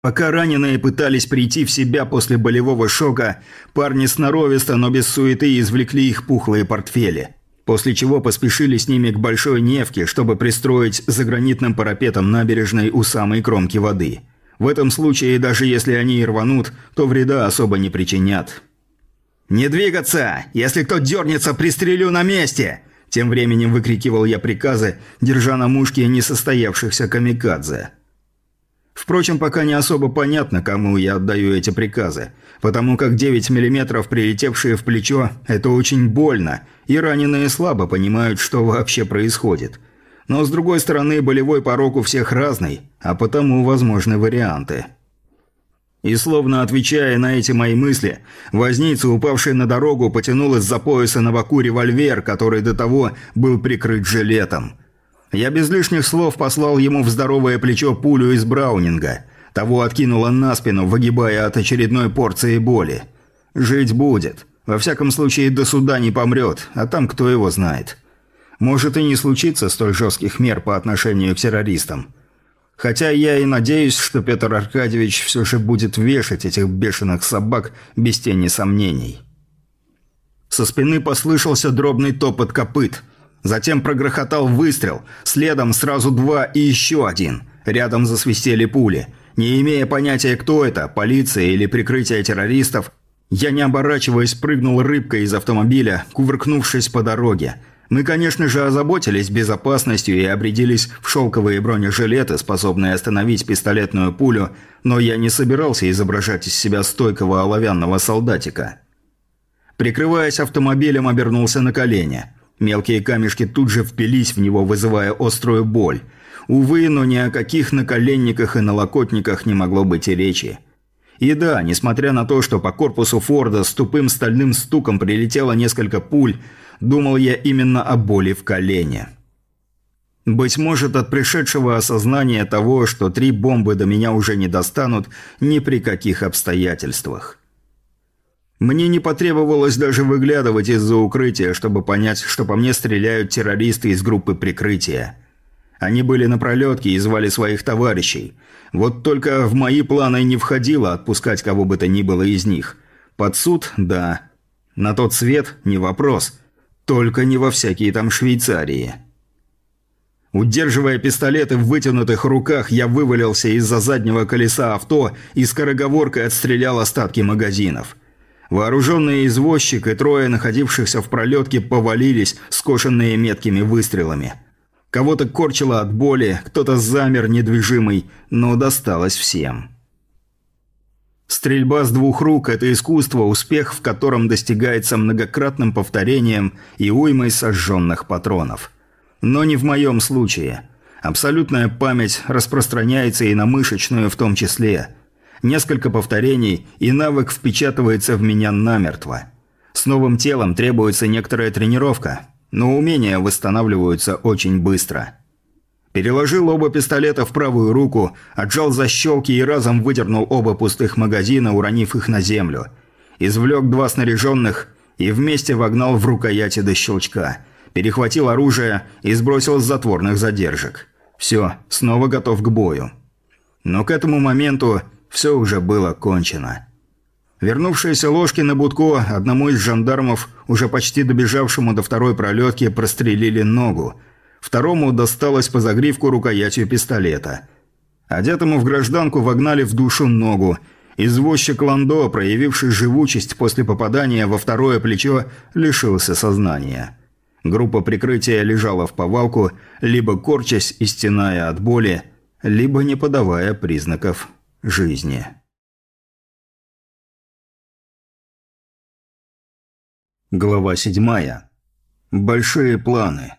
Пока раненые пытались прийти в себя после болевого шока, парни сноровисто, но без суеты извлекли их пухлые портфели. После чего поспешили с ними к Большой Невке, чтобы пристроить за гранитным парапетом набережной у самой кромки воды. В этом случае, даже если они и рванут, то вреда особо не причинят. «Не двигаться! Если кто дернется, пристрелю на месте!» Тем временем выкрикивал я приказы, держа на мушке несостоявшихся камикадзе. Впрочем, пока не особо понятно, кому я отдаю эти приказы, потому как 9 мм, прилетевшие в плечо, это очень больно, и раненые слабо понимают, что вообще происходит. Но, с другой стороны, болевой порог у всех разный, а потому возможны варианты. И словно отвечая на эти мои мысли, возница, упавший на дорогу, потянул из-за пояса на боку револьвер, который до того был прикрыт жилетом. Я без лишних слов послал ему в здоровое плечо пулю из браунинга. Того откинуло на спину, выгибая от очередной порции боли. Жить будет. Во всяком случае, до суда не помрет, а там кто его знает. Может и не случится столь жестких мер по отношению к террористам. Хотя я и надеюсь, что Петр Аркадьевич все же будет вешать этих бешеных собак без тени сомнений. Со спины послышался дробный топот копыт. Затем прогрохотал выстрел, следом сразу два и еще один. Рядом засвистели пули. Не имея понятия, кто это, полиция или прикрытие террористов, я, не оборачиваясь, прыгнул рыбкой из автомобиля, кувыркнувшись по дороге. Мы, конечно же, озаботились безопасностью и обрядились в шелковые бронежилеты, способные остановить пистолетную пулю, но я не собирался изображать из себя стойкого оловянного солдатика. Прикрываясь автомобилем, обернулся на колени. Мелкие камешки тут же впились в него, вызывая острую боль. Увы, но ни о каких наколенниках и налокотниках не могло быть и речи. И да, несмотря на то, что по корпусу Форда с тупым стальным стуком прилетело несколько пуль, думал я именно о боли в колене. Быть может, от пришедшего осознания того, что 3 бомбы до меня уже не достанут ни при каких обстоятельствах. Мне не потребовалось даже выглядывать из-за укрытия, чтобы понять, что по мне стреляют террористы из группы прикрытия. Они были на пролетке и звали своих товарищей. Вот только в мои планы не входило отпускать кого бы то ни было из них. Под суд – да. На тот свет – не вопрос. Только не во всякие там Швейцарии. Удерживая пистолеты в вытянутых руках, я вывалился из-за заднего колеса авто и скороговоркой отстрелял остатки магазинов. Вооруженный извозчик и 3 находившихся в пролетке повалились, скошенные меткими выстрелами. Кого-то корчило от боли, кто-то замер недвижимый, но досталось всем. Стрельба с 2 рук – это искусство, успех в котором достигается многократным повторением и уймой сожженных патронов. Но не в моем случае. Абсолютная память распространяется и на мышечную в том числе. Несколько повторений, и навык впечатывается в меня намертво. С новым телом требуется некоторая тренировка, но умения восстанавливаются очень быстро. Переложил оба пистолета в правую руку, отжал защелки и разом выдернул оба пустых магазина, уронив их на землю. Извлек 2 снаряженных и вместе вогнал в рукояти до щелчка. Перехватил оружие и сбросил с затворных задержек. Все, снова готов к бою. Но к этому моменту все уже было кончено. Вернувшиеся Ложкин и Будко одному из жандармов, уже почти добежавшему до 2-й пролетки, прострелили ногу. Второму досталось по загривку рукоятью пистолета. Одетому в гражданку вогнали в душу ногу. Извозчик Ландо, проявивший живучесть после попадания во 2-е плечо, лишился сознания. Группа прикрытия лежала в повалку, либо корчась и стеная от боли, либо не подавая признаков жизни. Глава 7. Большие планы.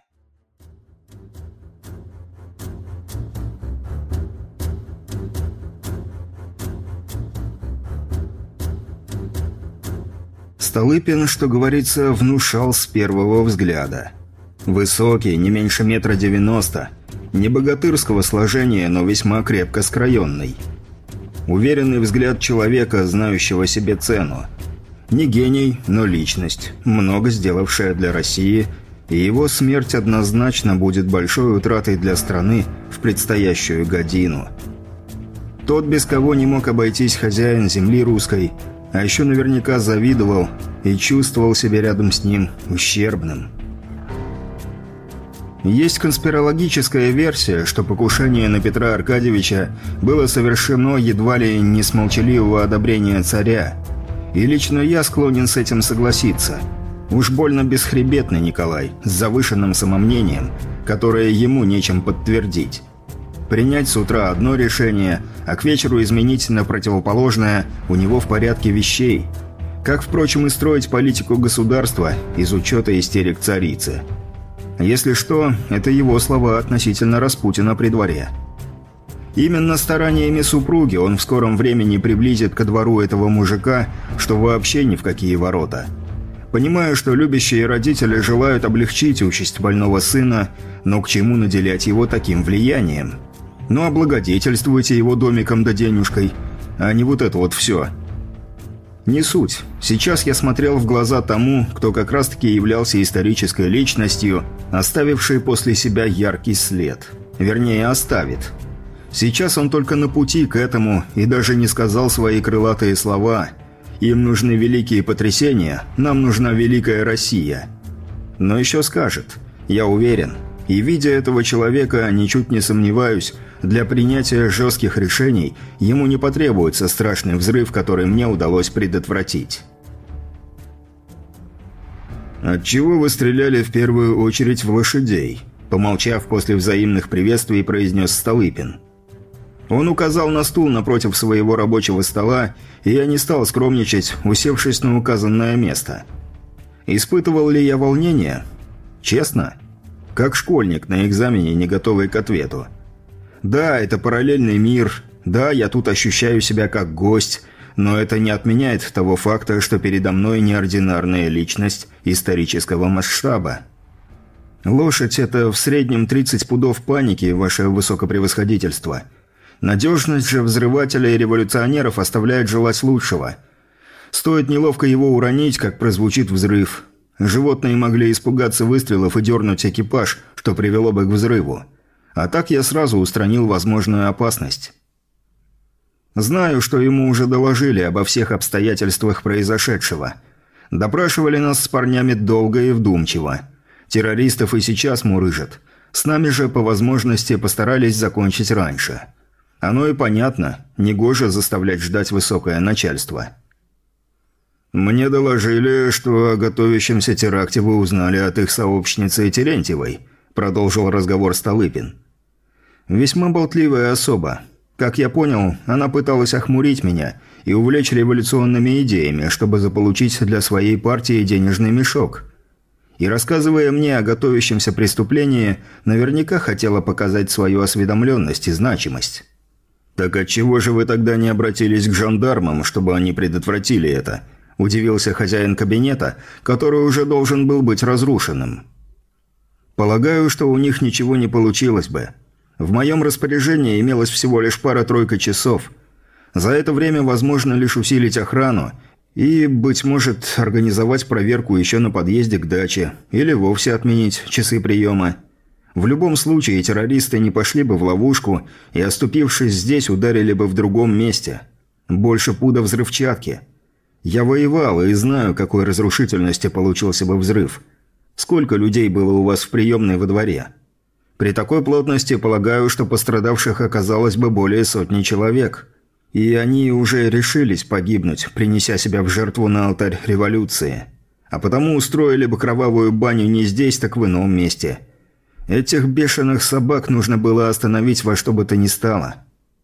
Столыпин, что говорится, внушал с первого взгляда. Высокий, не меньше 1,90 м, не богатырского сложения, но весьма крепко скроенный. Уверенный взгляд человека, знающего себе цену. Не гений, но личность, много сделавшая для России, и его смерть однозначно будет большой утратой для страны в предстоящую годину. Тот, без кого не мог обойтись хозяин земли русской, а еще наверняка завидовал и чувствовал себя рядом с ним ущербным. Есть конспирологическая версия, что покушение на Петра Аркадьевича было совершено едва ли не с молчаливого одобрения царя. И лично я склонен с этим согласиться. Уж больно бесхребетный Николай, с завышенным самомнением, которое ему нечем подтвердить. Принять с утра одно решение, а к вечеру изменить на противоположное у него в порядке вещей. Как, впрочем, и строить политику государства из учета истерик царицы. Если что, это его слова относительно Распутина при дворе. Именно стараниями супруги он в скором времени приблизит ко двору этого мужика, что вообще ни в какие ворота. Понимаю, что любящие родители желают облегчить участь больного сына, но к чему наделять его таким влиянием? Ну, облагодетельствуйте его домиком да денежкой, а не вот это вот все. Не суть. Сейчас я смотрел в глаза тому, кто как раз-таки являлся исторической личностью, оставившей после себя яркий след. Вернее, оставит. Сейчас он только на пути к этому и даже не сказал свои крылатые слова. Им нужны великие потрясения, нам нужна великая Россия. Но еще скажет. Я уверен. И видя этого человека, ничуть не сомневаюсь, для принятия жестких решений ему не потребуется страшный взрыв, который мне удалось предотвратить. «Отчего вы стреляли в первую очередь в лошадей?» Помолчав после взаимных приветствий, произнес Столыпин. Он указал на стул напротив своего рабочего стола, и я не стал скромничать, усевшись на указанное место. Испытывал ли я волнение? Честно? Как школьник на экзамене, не готовый к ответу. Да, это параллельный мир, да, я тут ощущаю себя как гость, но это не отменяет того факта, что передо мной неординарная личность исторического масштаба. Лошадь – это в среднем 30 пудов паники, ваше высокопревосходительство. Надежность же взрывателя и революционеров оставляет желать лучшего. Стоит неловко его уронить, как прозвучит взрыв. Животные могли испугаться выстрелов и дернуть экипаж, что привело бы к взрыву. А так я сразу устранил возможную опасность. Знаю, что ему уже доложили обо всех обстоятельствах произошедшего. Допрашивали нас с парнями долго и вдумчиво. Террористов и сейчас мурыжат. С нами же, по возможности, постарались закончить раньше. Оно и понятно, негоже заставлять ждать высокое начальство. «Мне доложили, что о готовящемся теракте вы узнали от их сообщницы Терентьевой», продолжил разговор Столыпин. «Весьма болтливая особа. Как я понял, она пыталась охмурить меня и увлечь революционными идеями, чтобы заполучить для своей партии денежный мешок. И рассказывая мне о готовящемся преступлении, наверняка хотела показать свою осведомленность и значимость». «Так отчего же вы тогда не обратились к жандармам, чтобы они предотвратили это?» – удивился хозяин кабинета, который уже должен был быть разрушенным. «Полагаю, что у них ничего не получилось бы. В моем распоряжении имелось всего лишь пара-тройка часов. За это время возможно лишь усилить охрану и, быть может, организовать проверку еще на подъезде к даче или вовсе отменить часы приема. В любом случае террористы не пошли бы в ловушку и, оступившись здесь, ударили бы в другом месте. Больше пуда взрывчатки. Я воевал и знаю, какой разрушительности получился бы взрыв. Сколько людей было у вас в приемной во дворе? При такой плотности, полагаю, что пострадавших оказалось бы более сотни человек. И они уже решились погибнуть, принеся себя в жертву на алтарь революции. А потому устроили бы кровавую баню не здесь, так в ином месте. Этих бешеных собак нужно было остановить во что бы то ни стало.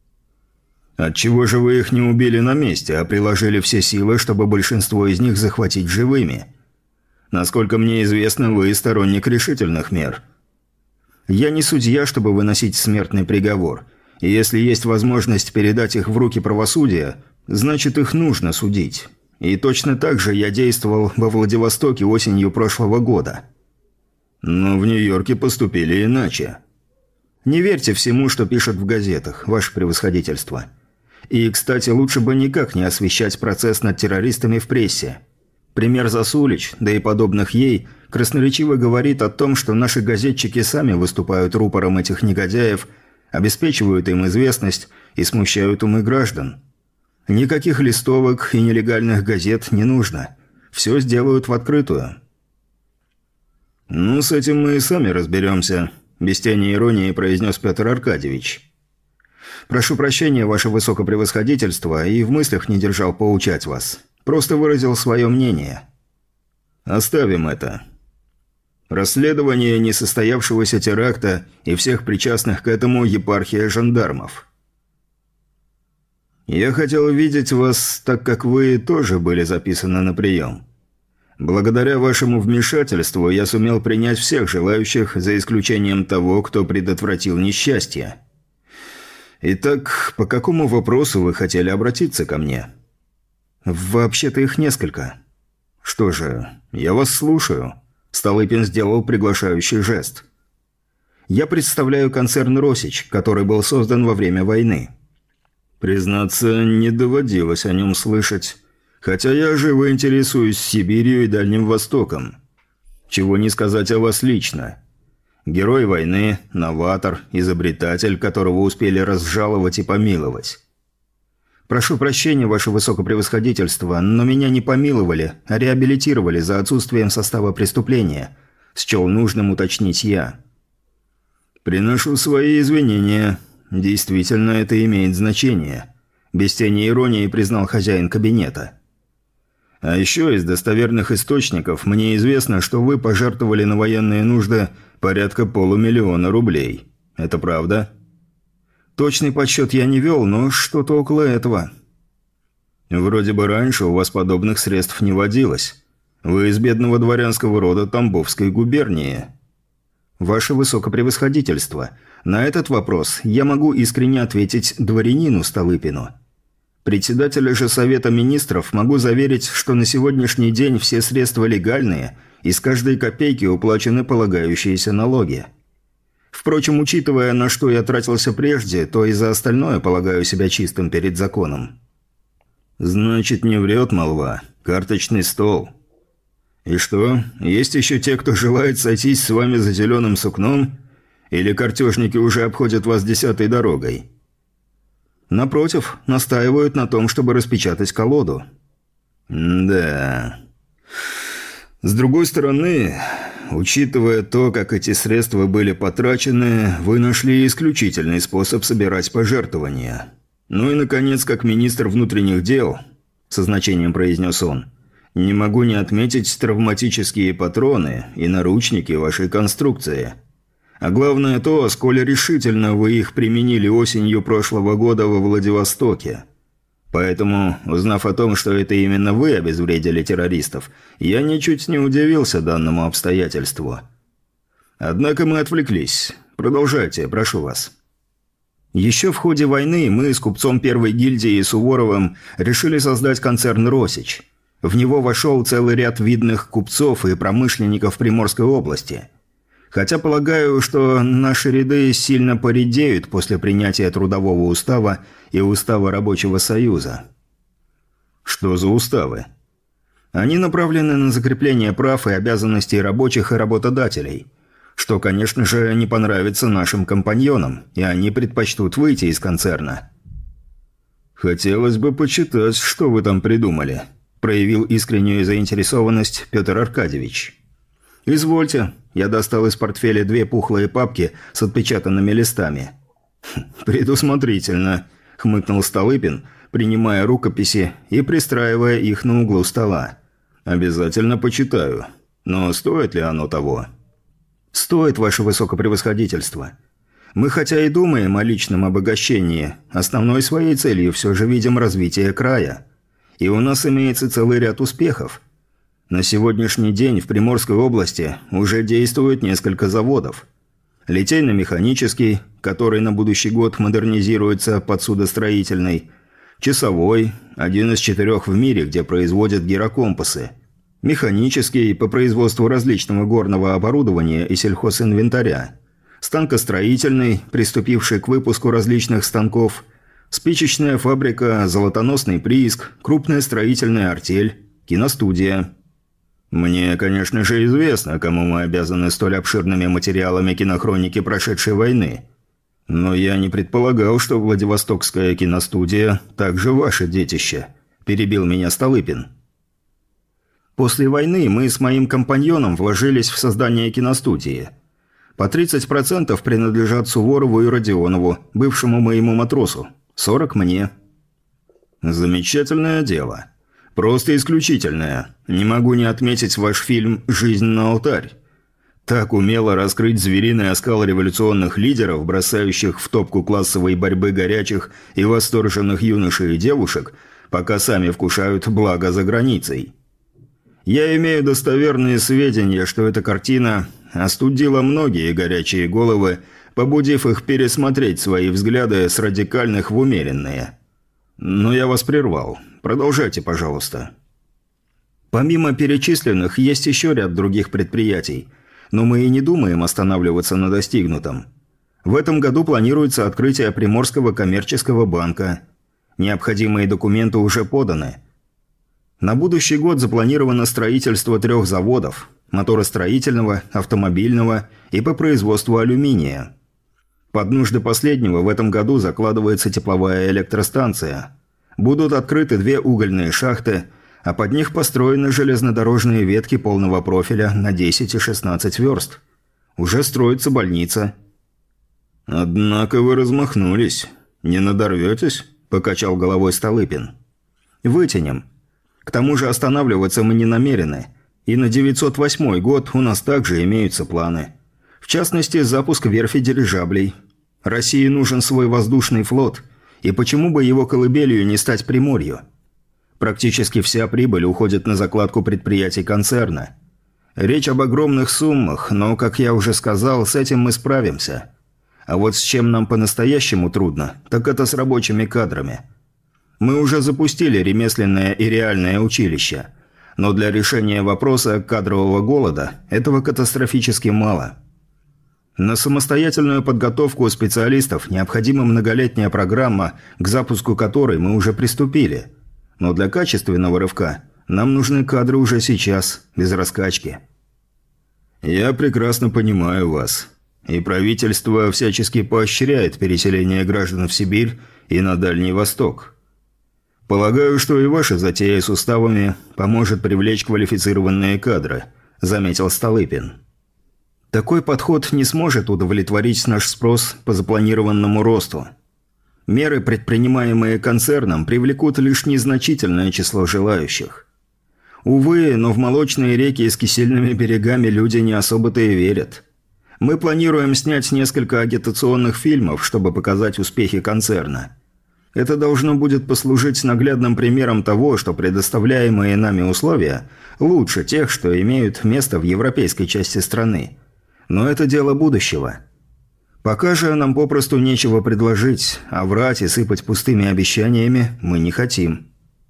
Отчего же вы их не убили на месте, а приложили все силы, чтобы большинство из них захватить живыми? Насколько мне известно, вы сторонник решительных мер. Я не судья, чтобы выносить смертный приговор. И если есть возможность передать их в руки правосудия, значит их нужно судить. И точно так же я действовал во Владивостоке осенью прошлого года. Но в Нью-Йорке поступили иначе. Не верьте всему, что пишут в газетах, ваше превосходительство. И, кстати, лучше бы никак не освещать процесс над террористами в прессе. Пример Засулич, да и подобных ей, красноречиво говорит о том, что наши газетчики сами выступают рупором этих негодяев обеспечивают им известность и смущают умы граждан. Никаких листовок и нелегальных газет не нужно. Все сделают в открытую». «Ну, с этим мы и сами разберемся», – без тени иронии произнес Петр Аркадьевич. «Прошу прощения, ваше высокопревосходительство, и в мыслях не держал поучать вас. Просто выразил свое мнение». «Оставим это. Расследование несостоявшегося теракта и всех причастных к этому епархия жандармов. Я хотел видеть вас, так как вы тоже были записаны на прием. Благодаря вашему вмешательству я сумел принять всех желающих, за исключением того, кто предотвратил несчастье. Итак, по какому вопросу вы хотели обратиться ко мне?» «Вообще-то их несколько». «Что же, я вас слушаю». Столыпин сделал приглашающий жест. «Я представляю концерн «Росич», который был создан во время войны». «Признаться, не доводилось о нем слышать. Хотя я живо интересуюсь Сибирью и Дальним Востоком. Чего не сказать о вас лично. Герой войны, новатор, изобретатель, которого успели разжаловать и помиловать». «Прошу прощения, ваше высокопревосходительство, но меня не помиловали, а реабилитировали за отсутствием состава преступления», – счел нужным уточнить я. «Приношу свои извинения. Действительно, это имеет значение», – без тени иронии признал хозяин кабинета. «А еще из достоверных источников мне известно, что вы пожертвовали на военные нужды порядка 500 000 рублей. Это правда?» «Точный подсчет я не вел, но что-то около этого». «Вроде бы раньше у вас подобных средств не водилось. Вы из бедного дворянского рода Тамбовской губернии». «Ваше высокопревосходительство, на этот вопрос я могу искренне ответить дворянину Столыпину. Председателя же Совета Министров могу заверить, что на сегодняшний день все средства легальные, и с каждой копейки уплачены полагающиеся налоги. Впрочем, учитывая, на что я тратился прежде, то и за остальное полагаю себя чистым перед законом». «Значит, не врет молва. Карточный стол. И что, есть еще те, кто желает сойтись с вами за зеленым сукном? Или картежники уже обходят вас 10-й дорогой?» «Напротив, настаивают на том, чтобы распечатать колоду». «Да. С другой стороны, учитывая то, как эти средства были потрачены, вы нашли исключительный способ собирать пожертвования. Ну и, наконец, как министр внутренних дел», – со значением произнес он, – «не могу не отметить травматические патроны и наручники вашей конструкции. А главное то, сколь решительно вы их применили осенью прошлого года во Владивостоке. Поэтому, узнав о том, что это именно вы обезвредили террористов, я ничуть не удивился данному обстоятельству. Однако мы отвлеклись. Продолжайте, прошу вас». «Еще в ходе войны мы с купцом первой гильдии Суворовым решили создать концерн «Росич». В него вошел целый ряд видных купцов и промышленников Приморской области. Хотя полагаю, что наши ряды сильно поредеют после принятия Трудового устава и Устава Рабочего Союза». «Что за уставы?» «Они направлены на закрепление прав и обязанностей рабочих и работодателей, что, конечно же, не понравится нашим компаньонам, и они предпочтут выйти из концерна». «Хотелось бы почитать, что вы там придумали», – проявил искреннюю заинтересованность Петр Аркадьевич. «Извольте». Я достал из портфеля 2 пухлые папки с отпечатанными листами. «Предусмотрительно», – хмыкнул Столыпин, принимая рукописи и пристраивая их на углу стола. «Обязательно почитаю. Но стоит ли оно того?» «Стоит, ваше высокопревосходительство. Мы хотя и думаем о личном обогащении, основной своей целью все же видим развитие края. И у нас имеется целый ряд успехов. На сегодняшний день в Приморской области уже действует несколько заводов. Литейно-механический, который на будущий год модернизируется под судостроительный, часовой, один из 4 в мире, где производят гирокомпасы, механический по производству различного горного оборудования и сельхозинвентаря, станкостроительный, приступивший к выпуску различных станков, спичечная фабрика, золотоносный прииск, крупная строительная артель, киностудия. Мне, конечно же, известно, кому мы обязаны столь обширными материалами кинохроники прошедшей войны. «Но я не предполагал, что Владивостокская киностудия также ваше детище», – перебил меня Столыпин. «После войны мы с моим компаньоном вложились в создание киностудии. По 30% принадлежат Суворову и Родионову, бывшему моему матросу. 40% мне». «Замечательное дело. Просто исключительное. Не могу не отметить ваш фильм «Жизнь на алтарь». Так умело раскрыть звериный оскал революционных лидеров, бросающих в топку классовой борьбы горячих и восторженных юношей и девушек, пока сами вкушают благо за границей. Я имею достоверные сведения, что эта картина остудила многие горячие головы, побудив их пересмотреть свои взгляды с радикальных в умеренные. Но я вас прервал. Продолжайте, пожалуйста. Помимо перечисленных, есть еще ряд других предприятий, но мы и не думаем останавливаться на достигнутом. В этом году планируется открытие Приморского коммерческого банка. Необходимые документы уже поданы. На будущий год запланировано строительство 3 заводов – моторостроительного, автомобильного и по производству алюминия. Под нужды последнего в этом году закладывается тепловая электростанция. Будут открыты 2 угольные шахты – а под них построены железнодорожные ветки полного профиля на 10 и 16 верст. Уже строится больница». «Однако вы размахнулись. Не надорветесь?» – покачал головой Столыпин. «Вытянем. К тому же останавливаться мы не намерены. И на 908 год у нас также имеются планы. В частности, запуск верфи дирижаблей. России нужен свой воздушный флот, и почему бы его колыбелью не стать Приморью? Практически вся прибыль уходит на закладку предприятий концерна. Речь об огромных суммах, но, как я уже сказал, с этим мы справимся. А вот с чем нам по-настоящему трудно, так это с рабочими кадрами. Мы уже запустили ремесленное и реальное училище, но для решения вопроса кадрового голода этого катастрофически мало. На самостоятельную подготовку специалистов необходима многолетняя программа, к запуску которой мы уже приступили – но для качественного рывка нам нужны кадры уже сейчас, без раскачки. Я прекрасно понимаю вас. И правительство всячески поощряет переселение граждан в Сибирь и на Дальний Восток. Полагаю, что и ваша затея с уставами поможет привлечь квалифицированные кадры, заметил Столыпин. Такой подход не сможет удовлетворить наш спрос по запланированному росту. Меры, предпринимаемые концерном, привлекут лишь незначительное число желающих. Увы, но в молочные реки с кисельными берегами люди не особо-то и верят. Мы планируем снять несколько агитационных фильмов, чтобы показать успехи концерна. Это должно будет послужить наглядным примером того, что предоставляемые нами условия лучше тех, что имеют место в европейской части страны. Но это дело будущего. Пока же нам попросту нечего предложить, а врать и сыпать пустыми обещаниями мы не хотим».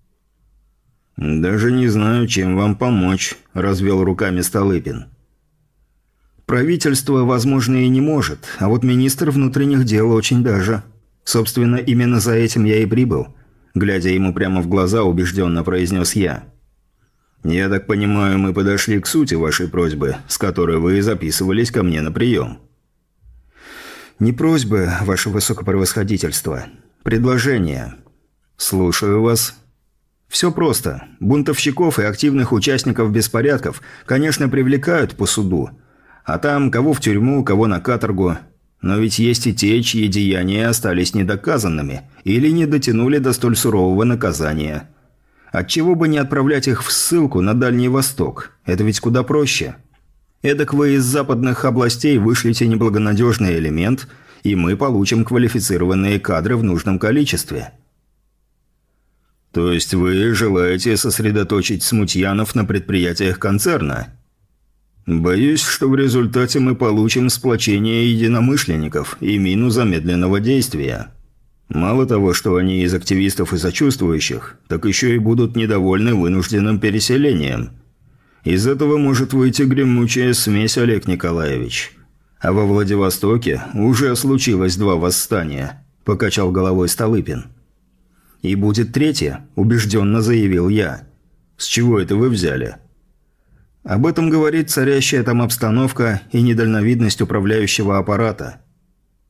«Даже не знаю, чем вам помочь», – развел руками Столыпин. «Правительство, возможно, и не может, а вот министр внутренних дел очень даже. Собственно, именно за этим я и прибыл», – глядя ему прямо в глаза, убежденно произнес я. «Я так понимаю, мы подошли к сути вашей просьбы, с которой вы записывались ко мне на прием». «Не просьбы, ваше высокопревосходительство. Предложение». «Слушаю вас». «Все просто. Бунтовщиков и активных участников беспорядков, конечно, привлекают по суду. А там кого в тюрьму, кого на каторгу. Но ведь есть и те, чьи деяния остались недоказанными или не дотянули до столь сурового наказания. Отчего бы не отправлять их в ссылку на Дальний Восток? Это ведь куда проще». Эдак вы из западных областей вышлите неблагонадежный элемент, и мы получим квалифицированные кадры в нужном количестве». «То есть вы желаете сосредоточить смутьянов на предприятиях концерна?» «Боюсь, что в результате мы получим сплочение единомышленников и мину замедленного действия. Мало того, что они из активистов и сочувствующих, так еще и будут недовольны вынужденным переселением. Из этого может выйти гремучая смесь, Олег Николаевич. А во Владивостоке уже случилось 2 восстания», – покачал головой Столыпин. «И будет 3-е», – убежденно заявил я. «С чего это вы взяли?» «Об этом говорит царящая там обстановка и недальновидность управляющего аппарата».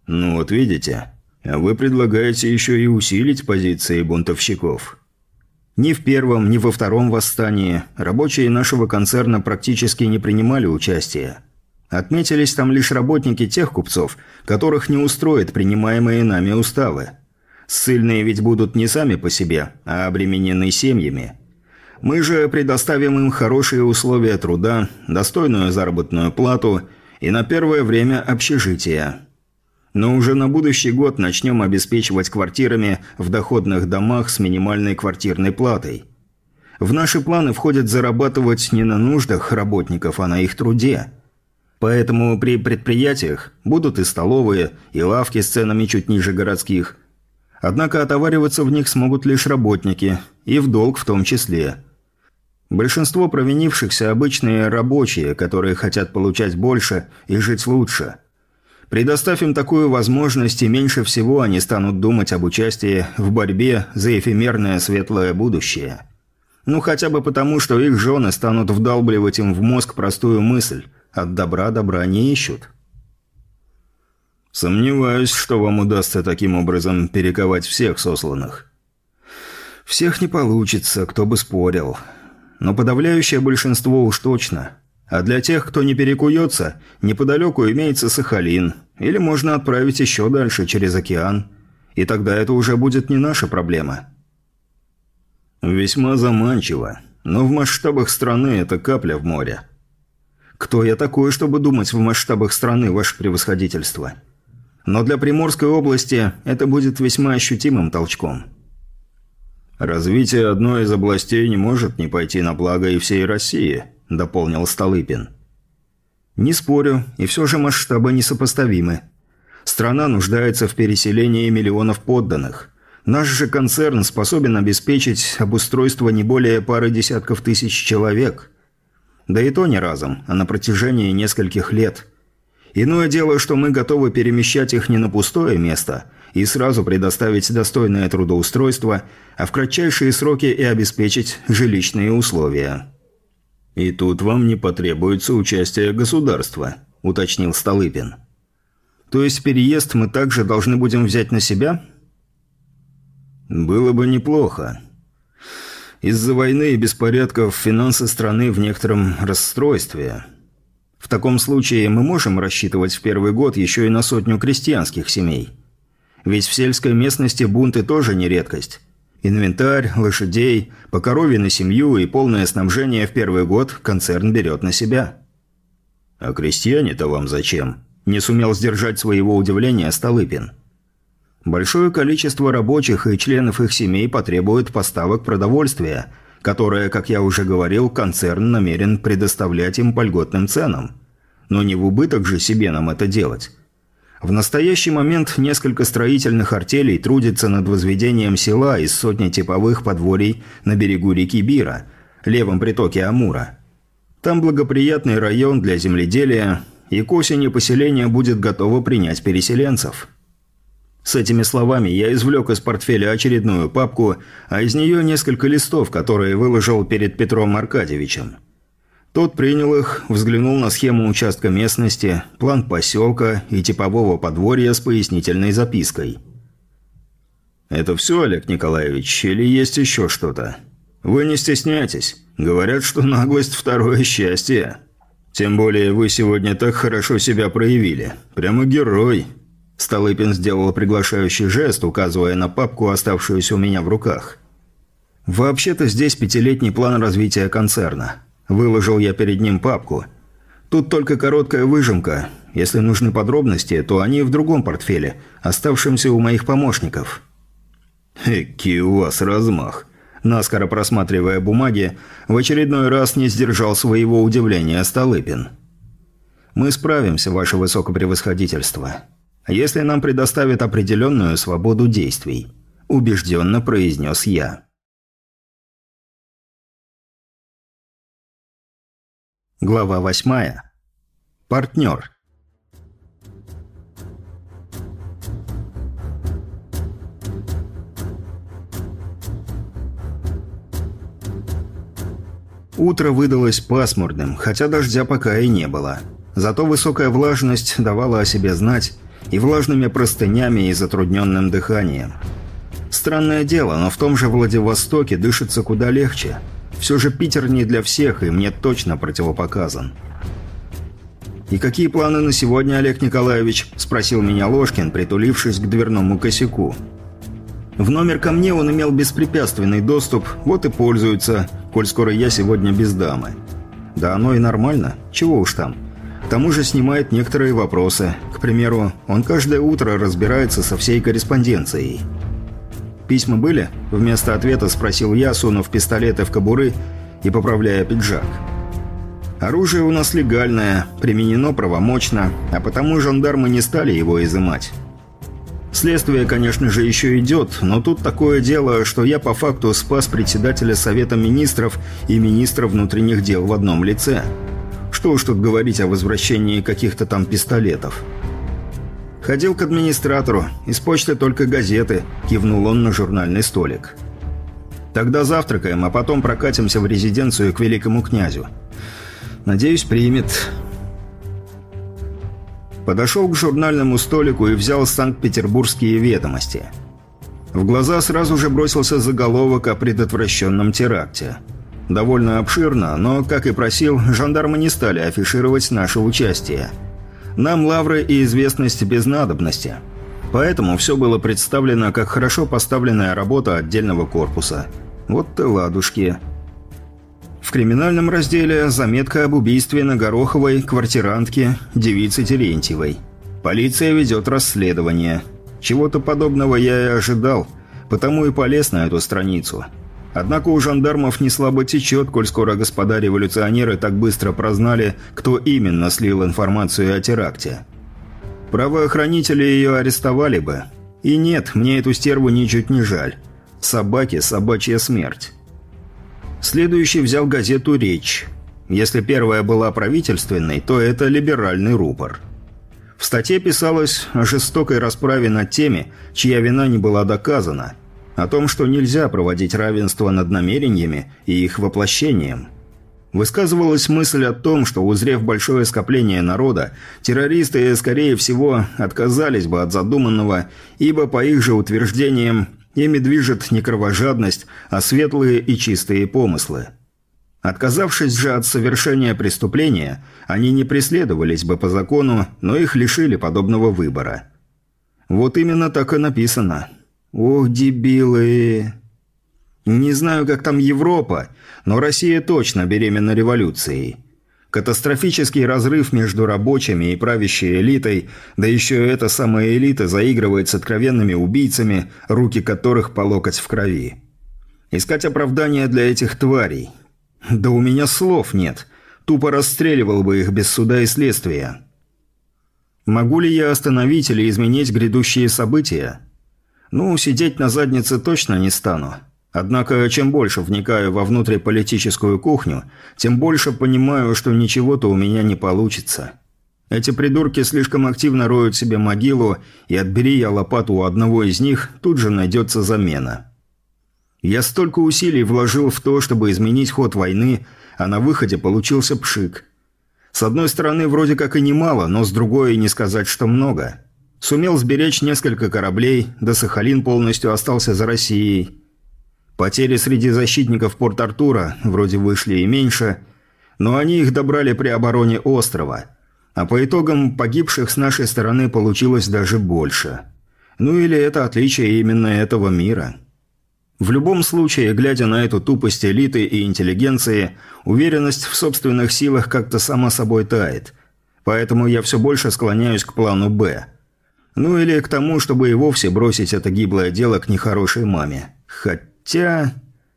«Ну вот видите, а вы предлагаете еще и усилить позиции бунтовщиков». Ни в первом, ни во втором восстании рабочие нашего концерна практически не принимали участия. Отметились там лишь работники тех купцов, которых не устроят принимаемые нами уставы. Ссыльные ведь будут не сами по себе, а обременены семьями. Мы же предоставим им хорошие условия труда, достойную заработную плату и на первое время общежитие. Но уже на будущий год начнем обеспечивать квартирами в доходных домах с минимальной квартирной платой. В наши планы входит зарабатывать не на нуждах работников, а на их труде. Поэтому при предприятиях будут и столовые, и лавки с ценами чуть ниже городских. Однако отовариваться в них смогут лишь работники, и в долг в том числе. Большинство провинившихся – обычные рабочие, которые хотят получать больше и жить лучше. Предоставь им такую возможность, и меньше всего они станут думать об участии в борьбе за эфемерное светлое будущее. Ну хотя бы потому, что их жены станут вдалбливать им в мозг простую мысль – от добра добра не ищут. Сомневаюсь, что вам удастся таким образом перековать всех сосланных. Всех не получится, кто бы спорил. Но подавляющее большинство уж точно. А для тех, кто не перекуется, неподалеку имеется Сахалин. Или можно отправить еще дальше, через океан. И тогда это уже будет не наша проблема. Весьма заманчиво. Но в масштабах страны это капля в море. Кто я такой, чтобы думать в масштабах страны, ваше превосходительство? Но для Приморской области это будет весьма ощутимым толчком. «Развитие одной из областей не может не пойти на благо и всей России», – дополнил Столыпин. «Не спорю, и все же масштабы несопоставимы. Страна нуждается в переселении миллионов подданных. Наш же концерн способен обеспечить обустройство не более пары десятков тысяч человек. Да и то не разом, а на протяжении нескольких лет. Иное дело, что мы готовы перемещать их не на пустое место и сразу предоставить достойное трудоустройство, а в кратчайшие сроки и обеспечить жилищные условия». «И тут вам не потребуется участие государства», – уточнил Столыпин. «То есть переезд мы также должны будем взять на себя?» «Было бы неплохо. Из-за войны и беспорядков финансы страны в некотором расстройстве. В таком случае мы можем рассчитывать в первый год еще и на 100 крестьянских семей. Ведь в сельской местности бунты тоже не редкость. Инвентарь, лошадей, по корове на семью и полное снабжение в первый год концерн берет на себя». «А крестьяне-то вам зачем?» – не сумел сдержать своего удивления Столыпин. «Большое количество рабочих и членов их семей потребует поставок продовольствия, которое, как я уже говорил, концерн намерен предоставлять им по льготным ценам. Но не в убыток же себе нам это делать. В настоящий момент несколько строительных артелей трудится над возведением села из 100 типовых подворий на берегу реки Бира, левом притоке Амура. Там благоприятный район для земледелия, и к осени поселение будет готово принять переселенцев». С этими словами я извлек из портфеля очередную папку, а из нее несколько листов, которые выложил перед Петром Аркадьевичем. Тот принял их, взглянул на схему участка местности, план поселка и типового подворья с пояснительной запиской. «Это все, Олег Николаевич, или есть еще что-то? Вы не стесняйтесь. Говорят, что наглость – второе счастье. Тем более вы сегодня так хорошо себя проявили. Прямо герой». Столыпин сделал приглашающий жест, указывая на папку, оставшуюся у меня в руках. «Вообще-то здесь 5-летний план развития концерна. Выложил я перед ним папку. Тут только короткая выжимка. Если нужны подробности, то они в другом портфеле, оставшемся у моих помощников». «Экий у вас размах!» Наскоро просматривая бумаги, в очередной раз не сдержал своего удивления Столыпин. «Мы справимся, ваше высокопревосходительство. Если нам предоставят определенную свободу действий», – убежденно произнес я. Глава 8. Партнер. Утро выдалось пасмурным, хотя дождя пока и не было. Зато высокая влажность давала о себе знать, и влажными простынями и затрудненным дыханием. Странное дело, но в том же Владивостоке дышится куда легче. Все же Питер не для всех, и мне точно противопоказан. «И какие планы на сегодня, Олег Николаевич?» – спросил меня Ложкин, притулившись к дверному косяку. В номер ко мне он имел беспрепятственный доступ, вот и пользуется, коль скоро я сегодня без дамы. Да оно и нормально, чего уж там. К тому же снимает некоторые вопросы. К примеру, он каждое утро разбирается со всей корреспонденцией. «Письма были?» – вместо ответа спросил я, сунув пистолеты в кобуры и поправляя пиджак. Оружие у нас легальное, применено правомочно, а потому жандармы не стали его изымать. Следствие, конечно же, еще идет, но тут такое дело, что я по факту спас председателя Совета Министров и министра внутренних дел в одном лице. Что уж тут говорить о возвращении каких-то там пистолетов. «Ходил к администратору, из почты только газеты», – кивнул он на журнальный столик. «Тогда завтракаем, а потом прокатимся в резиденцию к великому князю. Надеюсь, примет». Подошел к журнальному столику и взял «Санкт-Петербургские ведомости». В глаза сразу же бросился заголовок о предотвращенном теракте. Довольно обширно, но, как и просил, жандармы не стали афишировать наше участие. Нам лавры и известность без надобности. Поэтому все было представлено как хорошо поставленная работа отдельного корпуса. Вот-то ладушки. В криминальном разделе заметка об убийстве на Гороховой квартирантке девицы Терентьевой. Полиция ведет расследование. Чего-то подобного я и ожидал, потому и полез на эту страницу. Однако у жандармов не слабо течет, коль скоро господа революционеры так быстро прознали, кто именно слил информацию о теракте. Правоохранители ее арестовали бы. И нет, мне эту стерву ничуть не жаль. Собаке собачья смерть. Следующий взял газету «Речь». Если первая была правительственной, то это либеральный рупор. В статье писалось о жестокой расправе над теми, чья вина не была доказана, о том, что нельзя проводить равенство над намерениями и их воплощением. Высказывалась мысль о том, что, узрев большое скопление народа, террористы, скорее всего, отказались бы от задуманного, ибо, по их же утверждениям, ими движет не кровожадность, а светлые и чистые помыслы. Отказавшись же от совершения преступления, они не преследовались бы по закону, но их лишили подобного выбора. Вот именно так и написано. Ох, дебилы! Не знаю, как там Европа, но Россия точно беременна революцией. Катастрофический разрыв между рабочими и правящей элитой, да еще эта самая элита заигрывает с откровенными убийцами, руки которых по локоть в крови. Искать оправдания для этих тварей. Да у меня слов нет. Тупо расстреливал бы их без суда и следствия. Могу ли я остановить или изменить грядущие события? Ну, сидеть на заднице точно не стану. Однако, чем больше вникаю во внутриполитическую кухню, тем больше понимаю, что ничего-то у меня не получится. Эти придурки слишком активно роют себе могилу, и отбери я лопату у одного из них, тут же найдется замена. Я столько усилий вложил в то, чтобы изменить ход войны, а на выходе получился пшик. С одной стороны, вроде как и немало, но с другой не сказать, что много. Сумел сберечь несколько кораблей, да Сахалин полностью остался за Россией. Потери среди защитников Порт-Артура вроде вышли и меньше, но они их добрали при обороне острова. А по итогам погибших с нашей стороны получилось даже больше. Ну или это отличие именно этого мира. В любом случае, глядя на эту тупость элиты и интеллигенции, уверенность в собственных силах как-то сама собой тает. Поэтому я все больше склоняюсь к плану «Б». Ну или к тому, чтобы и вовсе бросить это гиблое дело к нехорошей маме. Хотя...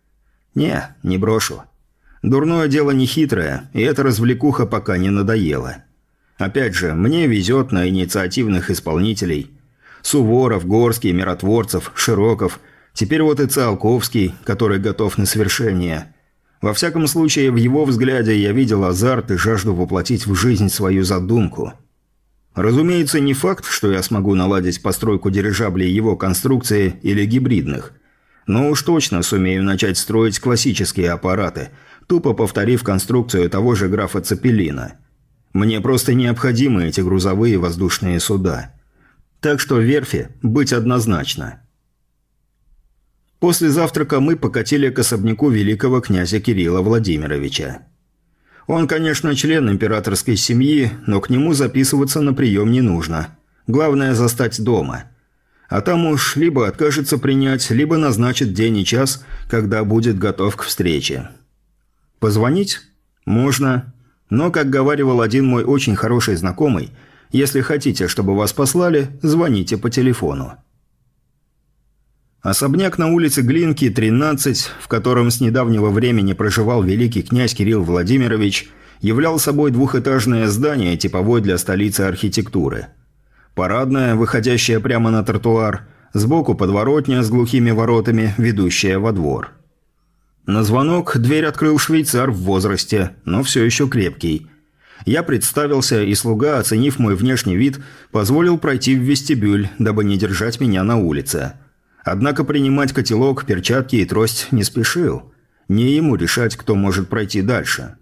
Не брошу. Дурное дело не хитрое, и эта развлекуха пока не надоела. Опять же, мне везет на инициативных исполнителей. Суворов, Горский, Миротворцев, Широков, теперь вот и Циолковский, который готов на свершение. Во всяком случае, в его взгляде я видел азарт и жажду воплотить в жизнь свою задумку. Разумеется, не факт, что я смогу наладить постройку дирижаблей его конструкции или гибридных. Но уж точно сумею начать строить классические аппараты, тупо повторив конструкцию того же графа Цепелина. Мне просто необходимы эти грузовые воздушные суда. Так что верфи быть однозначно. После завтрака мы покатили к особняку великого князя Кирилла Владимировича. Он, конечно, член императорской семьи, но к нему записываться на прием не нужно. Главное – застать дома. А там уж либо откажется принять, либо назначит день и час, когда будет готов к встрече. Позвонить? Можно. Но, как говаривал один мой очень хороший знакомый, если хотите, чтобы вас послали, звоните по телефону. Особняк на улице Глинки, 13, в котором с недавнего времени проживал великий князь Кирилл Владимирович, являл собой двухэтажное здание, типовой для столицы архитектуры. Парадная, выходящая прямо на тротуар, сбоку подворотня с глухими воротами, ведущая во двор. На звонок дверь открыл швейцар в возрасте, но все еще крепкий. Я представился, и слуга, оценив мой внешний вид, позволил пройти в вестибюль, дабы не держать меня на улице. Однако принимать котелок, перчатки и трость не спешил. Не ему решать, кто может пройти дальше.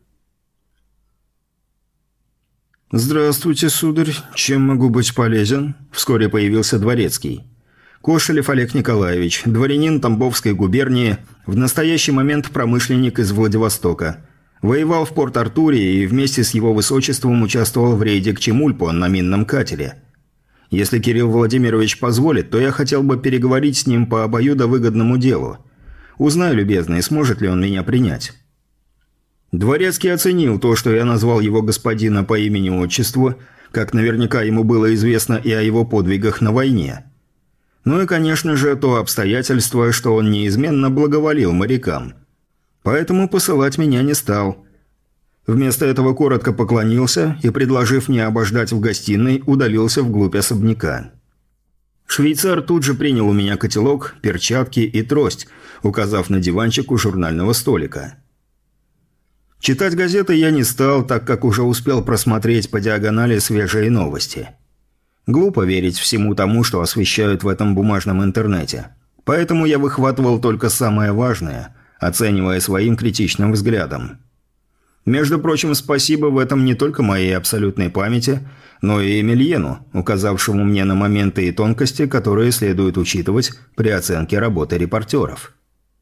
«Здравствуйте, сударь. Чем могу быть полезен?» Вскоре появился дворецкий. Кошелев Олег Николаевич, дворянин Тамбовской губернии, в настоящий момент промышленник из Владивостока. Воевал в Порт-Артуре и вместе с его высочеством участвовал в рейде к Чемульпо на минном катере. Если Кирилл Владимирович позволит, то я хотел бы переговорить с ним по обоюдовыгодному делу. Узнаю, любезный, сможет ли он меня принять. Дворецкий оценил то, что я назвал его господина по имени-отчеству, как наверняка ему было известно и о его подвигах на войне. Ну и, конечно же, то обстоятельство, что он неизменно благоволил морякам. Поэтому посылать меня не стал. Вместо этого коротко поклонился и, предложив мне обождать в гостиной, удалился вглубь особняка. Швейцар тут же принял у меня котелок, перчатки и трость, указав на диванчик у журнального столика. Читать газеты я не стал, так как уже успел просмотреть по диагонали свежие новости. Глупо верить всему тому, что освещают в этом бумажном интернете. Поэтому я выхватывал только самое важное, оценивая своим критичным взглядом. Между прочим, спасибо в этом не только моей абсолютной памяти, но и Эмильену, указавшему мне на моменты и тонкости, которые следует учитывать при оценке работы репортеров.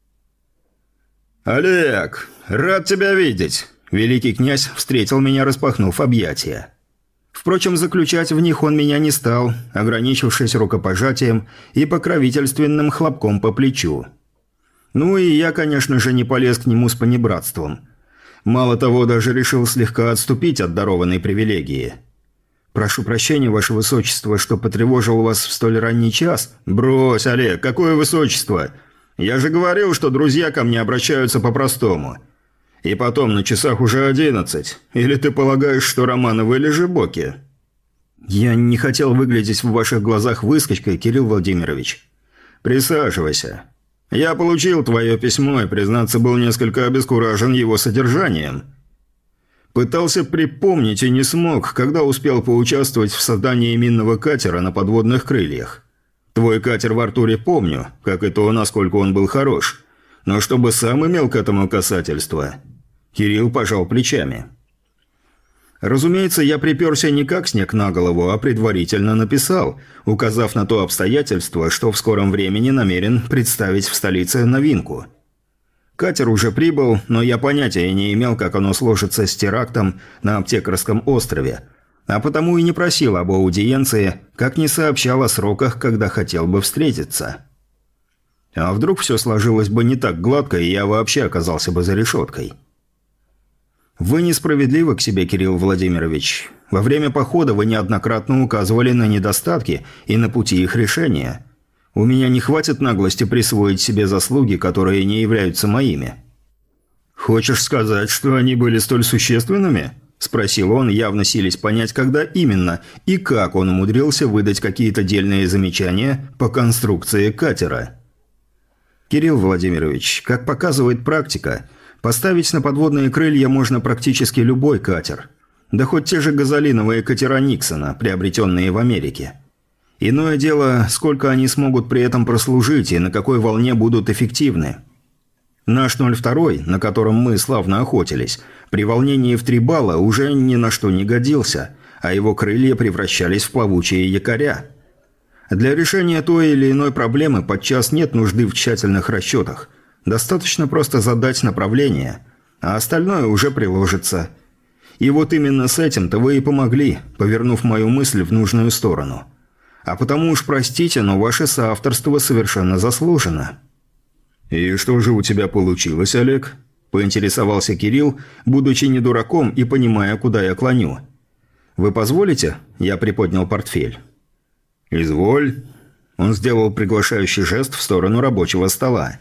«Олег, рад тебя видеть!» Великий князь встретил меня, распахнув объятия. Впрочем, заключать в них он меня не стал, ограничившись рукопожатием и покровительственным хлопком по плечу. Ну и я, конечно же, не полез к нему с понебратством. Мало того, даже решил слегка отступить от дарованной привилегии. «Прошу прощения, ваше высочество, что потревожил вас в столь ранний час». «Брось, Олег, какое высочество? Я же говорил, что друзья ко мне обращаются по-простому. И потом, на часах уже 11. Или ты полагаешь, что Романовы лежебоки?» «Я не хотел выглядеть в ваших глазах выскочкой, Кирилл Владимирович». «Присаживайся. Я получил твое письмо и, признаться, был несколько обескуражен его содержанием. Пытался припомнить и не смог, когда успел поучаствовать в создании минного катера на подводных крыльях. Твой катер в Артуре помню, как и то, насколько он был хорош. Но чтобы сам имел к этому касательство...» Кирилл пожал плечами. Разумеется, я приперся не как снег на голову, а предварительно написал, указав на то обстоятельство, что в скором времени намерен представить в столице новинку. Катер уже прибыл, но я понятия не имел, как оно сложится с терактом на Аптекарском острове, а потому и не просил об аудиенции, как не сообщал о сроках, когда хотел бы встретиться. А вдруг все сложилось бы не так гладко, и я вообще оказался бы за решеткой? Вы несправедливы к себе, Кирилл Владимирович. Во время похода вы неоднократно указывали на недостатки и на пути их решения. У меня не хватит наглости присвоить себе заслуги, которые не являются моими». «Хочешь сказать, что они были столь существенными?» – спросил он, явно силясь понять, когда именно и как он умудрился выдать какие-то дельные замечания по конструкции катера. «Кирилл Владимирович, как показывает практика, поставить на подводные крылья можно практически любой катер. Да хоть те же газолиновые катера Никсона, приобретенные в Америке. Иное дело, сколько они смогут при этом прослужить и на какой волне будут эффективны. Наш 02, на котором мы славно охотились, при волнении в 3 балла уже ни на что не годился, а его крылья превращались в плавучие якоря. Для решения той или иной проблемы подчас нет нужды в тщательных расчетах. Достаточно просто задать направление, а остальное уже приложится. И вот именно с этим-то вы и помогли, повернув мою мысль в нужную сторону. А потому уж простите, но ваше соавторство совершенно заслужено». «И что же у тебя получилось, Олег?» – поинтересовался Кирилл, будучи не дураком и понимая, куда я клоню. «Вы позволите?» – я приподнял портфель. «Изволь». Он сделал приглашающий жест в сторону рабочего стола.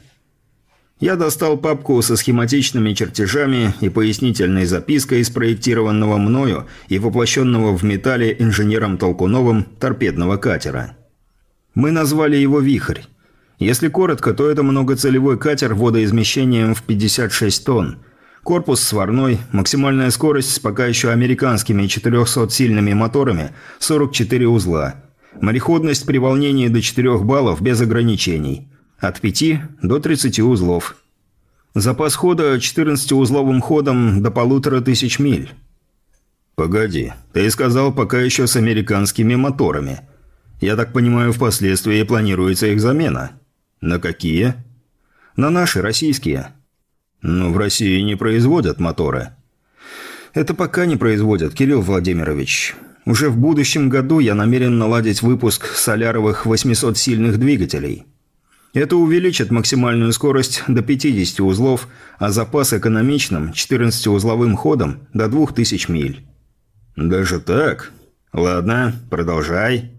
Я достал папку со схематичными чертежами и пояснительной запиской спроектированного мною и воплощенного в металле инженером Толкуновым торпедного катера. Мы назвали его «Вихрь». Если коротко, то это многоцелевой катер водоизмещением в 56 тонн. Корпус сварной, максимальная скорость с пока еще американскими 400-сильными моторами – 44 узла. Мореходность при волнении до 4 баллов без ограничений. От 5 до 30 узлов. Запас хода 14-узловым ходом до 1500 миль. «Погоди, ты сказал, пока еще с американскими моторами. Я так понимаю, впоследствии планируется их замена. На какие?» «На наши, российские». «Но в России не производят моторы». «Это пока не производят, Кирилл Владимирович. Уже в будущем году я намерен наладить выпуск соляровых 800-сильных двигателей. Это увеличит максимальную скорость до 50 узлов, а запас экономичным 14-узловым ходом до 2000 миль». «Даже так? Ладно, продолжай».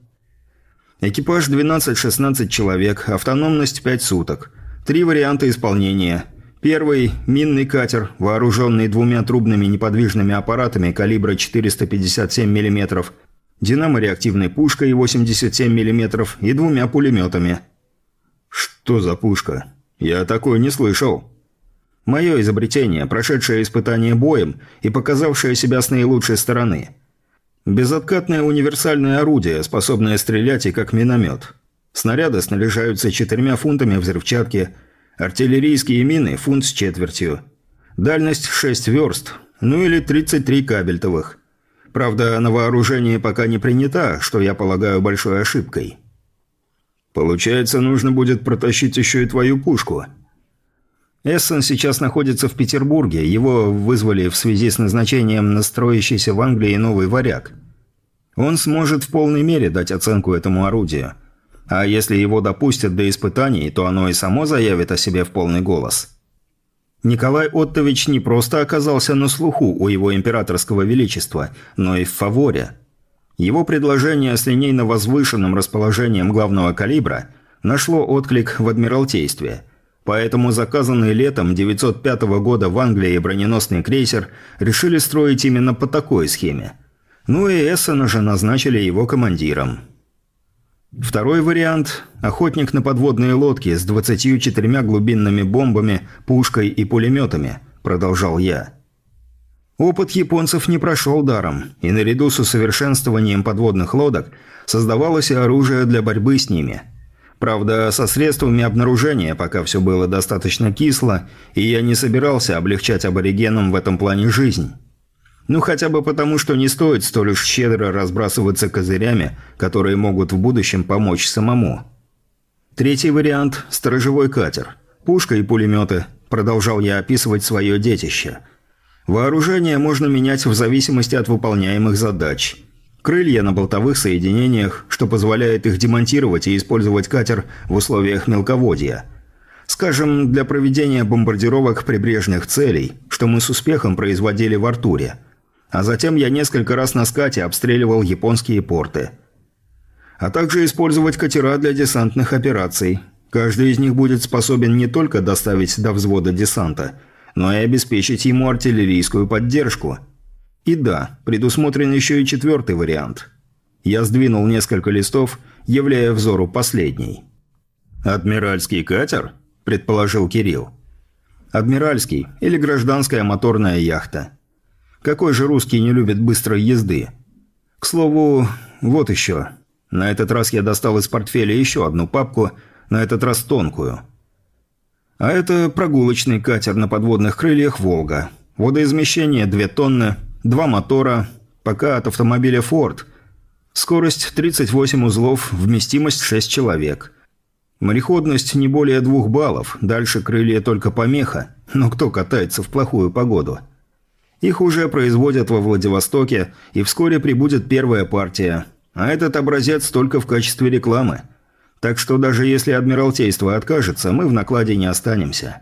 Экипаж 12-16 человек, автономность 5 суток. 3 варианта исполнения. Первый – минный катер, вооруженный 2 трубными неподвижными аппаратами калибра 457 мм, динамо-реактивной пушкой 87 мм и 2 пулеметами. «Что за пушка? Я такой не слышал». «Мое изобретение, прошедшее испытание боем и показавшее себя с наилучшей стороны. Безоткатное универсальное орудие, способное стрелять и как миномет. Снаряды снаряжаются 4 фунтами взрывчатки, артиллерийские мины – фунт с четвертью. Дальность 6 верст, ну или 33 кабельтовых. Правда, на вооружение пока не принята, что я полагаю большой ошибкой». «Получается, нужно будет протащить еще и твою пушку». Эссен сейчас находится в Петербурге, его вызвали в связи с назначением на строящийся в Англии новый варяг. Он сможет в полной мере дать оценку этому орудию. А если его допустят до испытаний, то оно и само заявит о себе в полный голос. Николай Оттович не просто оказался на слуху у его императорского величества, но и в фаворе. Его предложение с линейно-возвышенным расположением главного калибра нашло отклик в Адмиралтействе. Поэтому заказанный летом 905 года в Англии броненосный крейсер решили строить именно по такой схеме. Ну и Эссена же назначили его командиром. Второй вариант – охотник на подводные лодки с 24 глубинными бомбами, пушкой и пулеметами, продолжал я. Опыт японцев не прошел даром, и наряду с усовершенствованием подводных лодок создавалось и оружие для борьбы с ними. Правда, со средствами обнаружения пока все было достаточно кисло, и я не собирался облегчать аборигенам в этом плане жизнь. Ну хотя бы потому, что не стоит столь уж щедро разбрасываться козырями, которые могут в будущем помочь самому. Третий вариант – сторожевой катер. Пушка и пулеметы, продолжал я описывать свое детище. Вооружение можно менять в зависимости от выполняемых задач. Крылья на болтовых соединениях, что позволяет их демонтировать и использовать катер в условиях мелководья. Скажем, для проведения бомбардировок прибрежных целей, что мы с успехом производили в Артуре. А затем я несколько раз на скате обстреливал японские порты. А также использовать катера для десантных операций. Каждый из них будет способен не только доставить до взвода десанта, но и обеспечить ему артиллерийскую поддержку. И да, предусмотрен еще и четвертый вариант. Я сдвинул несколько листов, являя взору последний. «Адмиральский катер?» – предположил Кирилл. «Адмиральский или гражданская моторная яхта. Какой же русский не любит быстрой езды? К слову, вот еще. На этот раз я достал из портфеля еще одну папку, на этот раз тонкую. А это прогулочный катер на подводных крыльях «Волга». Водоизмещение 2 тонны, 2 мотора, пока от автомобиля «Форд». Скорость 38 узлов, вместимость 6 человек. Мореходность не более 2 баллов, дальше крылья только помеха, но кто катается в плохую погоду? Их уже производят во Владивостоке, и вскоре прибудет первая партия, а этот образец только в качестве рекламы. Так что даже если Адмиралтейство откажется, мы в накладе не останемся.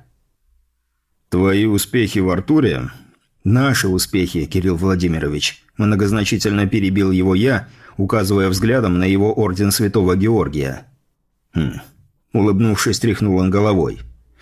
Твои успехи в Артуре? Наши успехи, Кирилл Владимирович. Многозначительно перебил его я, указывая взглядом на его орден Святого Георгия. Улыбнувшись, тряхнул он головой.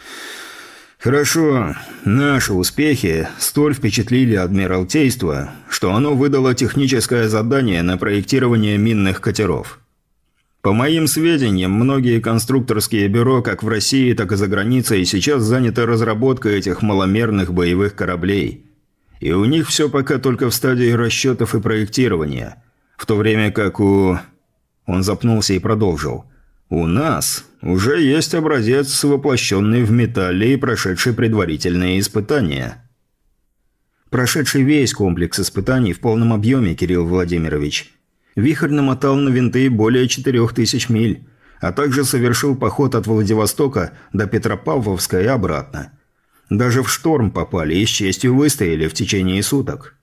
«Хорошо. Наши успехи столь впечатлили Адмиралтейство, что оно выдало техническое задание на проектирование минных катеров. По моим сведениям, многие конструкторские бюро как в России, так и за границей сейчас заняты разработкой этих маломерных боевых кораблей. И у них все пока только в стадии расчетов и проектирования, в то время как у...» Он запнулся и продолжил. «У нас уже есть образец, воплощенный в металле и прошедший предварительные испытания». Прошедший весь комплекс испытаний в полном объеме, Кирилл Владимирович. Вихрь намотал на винты более 4000 миль, а также совершил поход от Владивостока до Петропавловска и обратно. Даже в шторм попали и с честью выстояли в течение суток.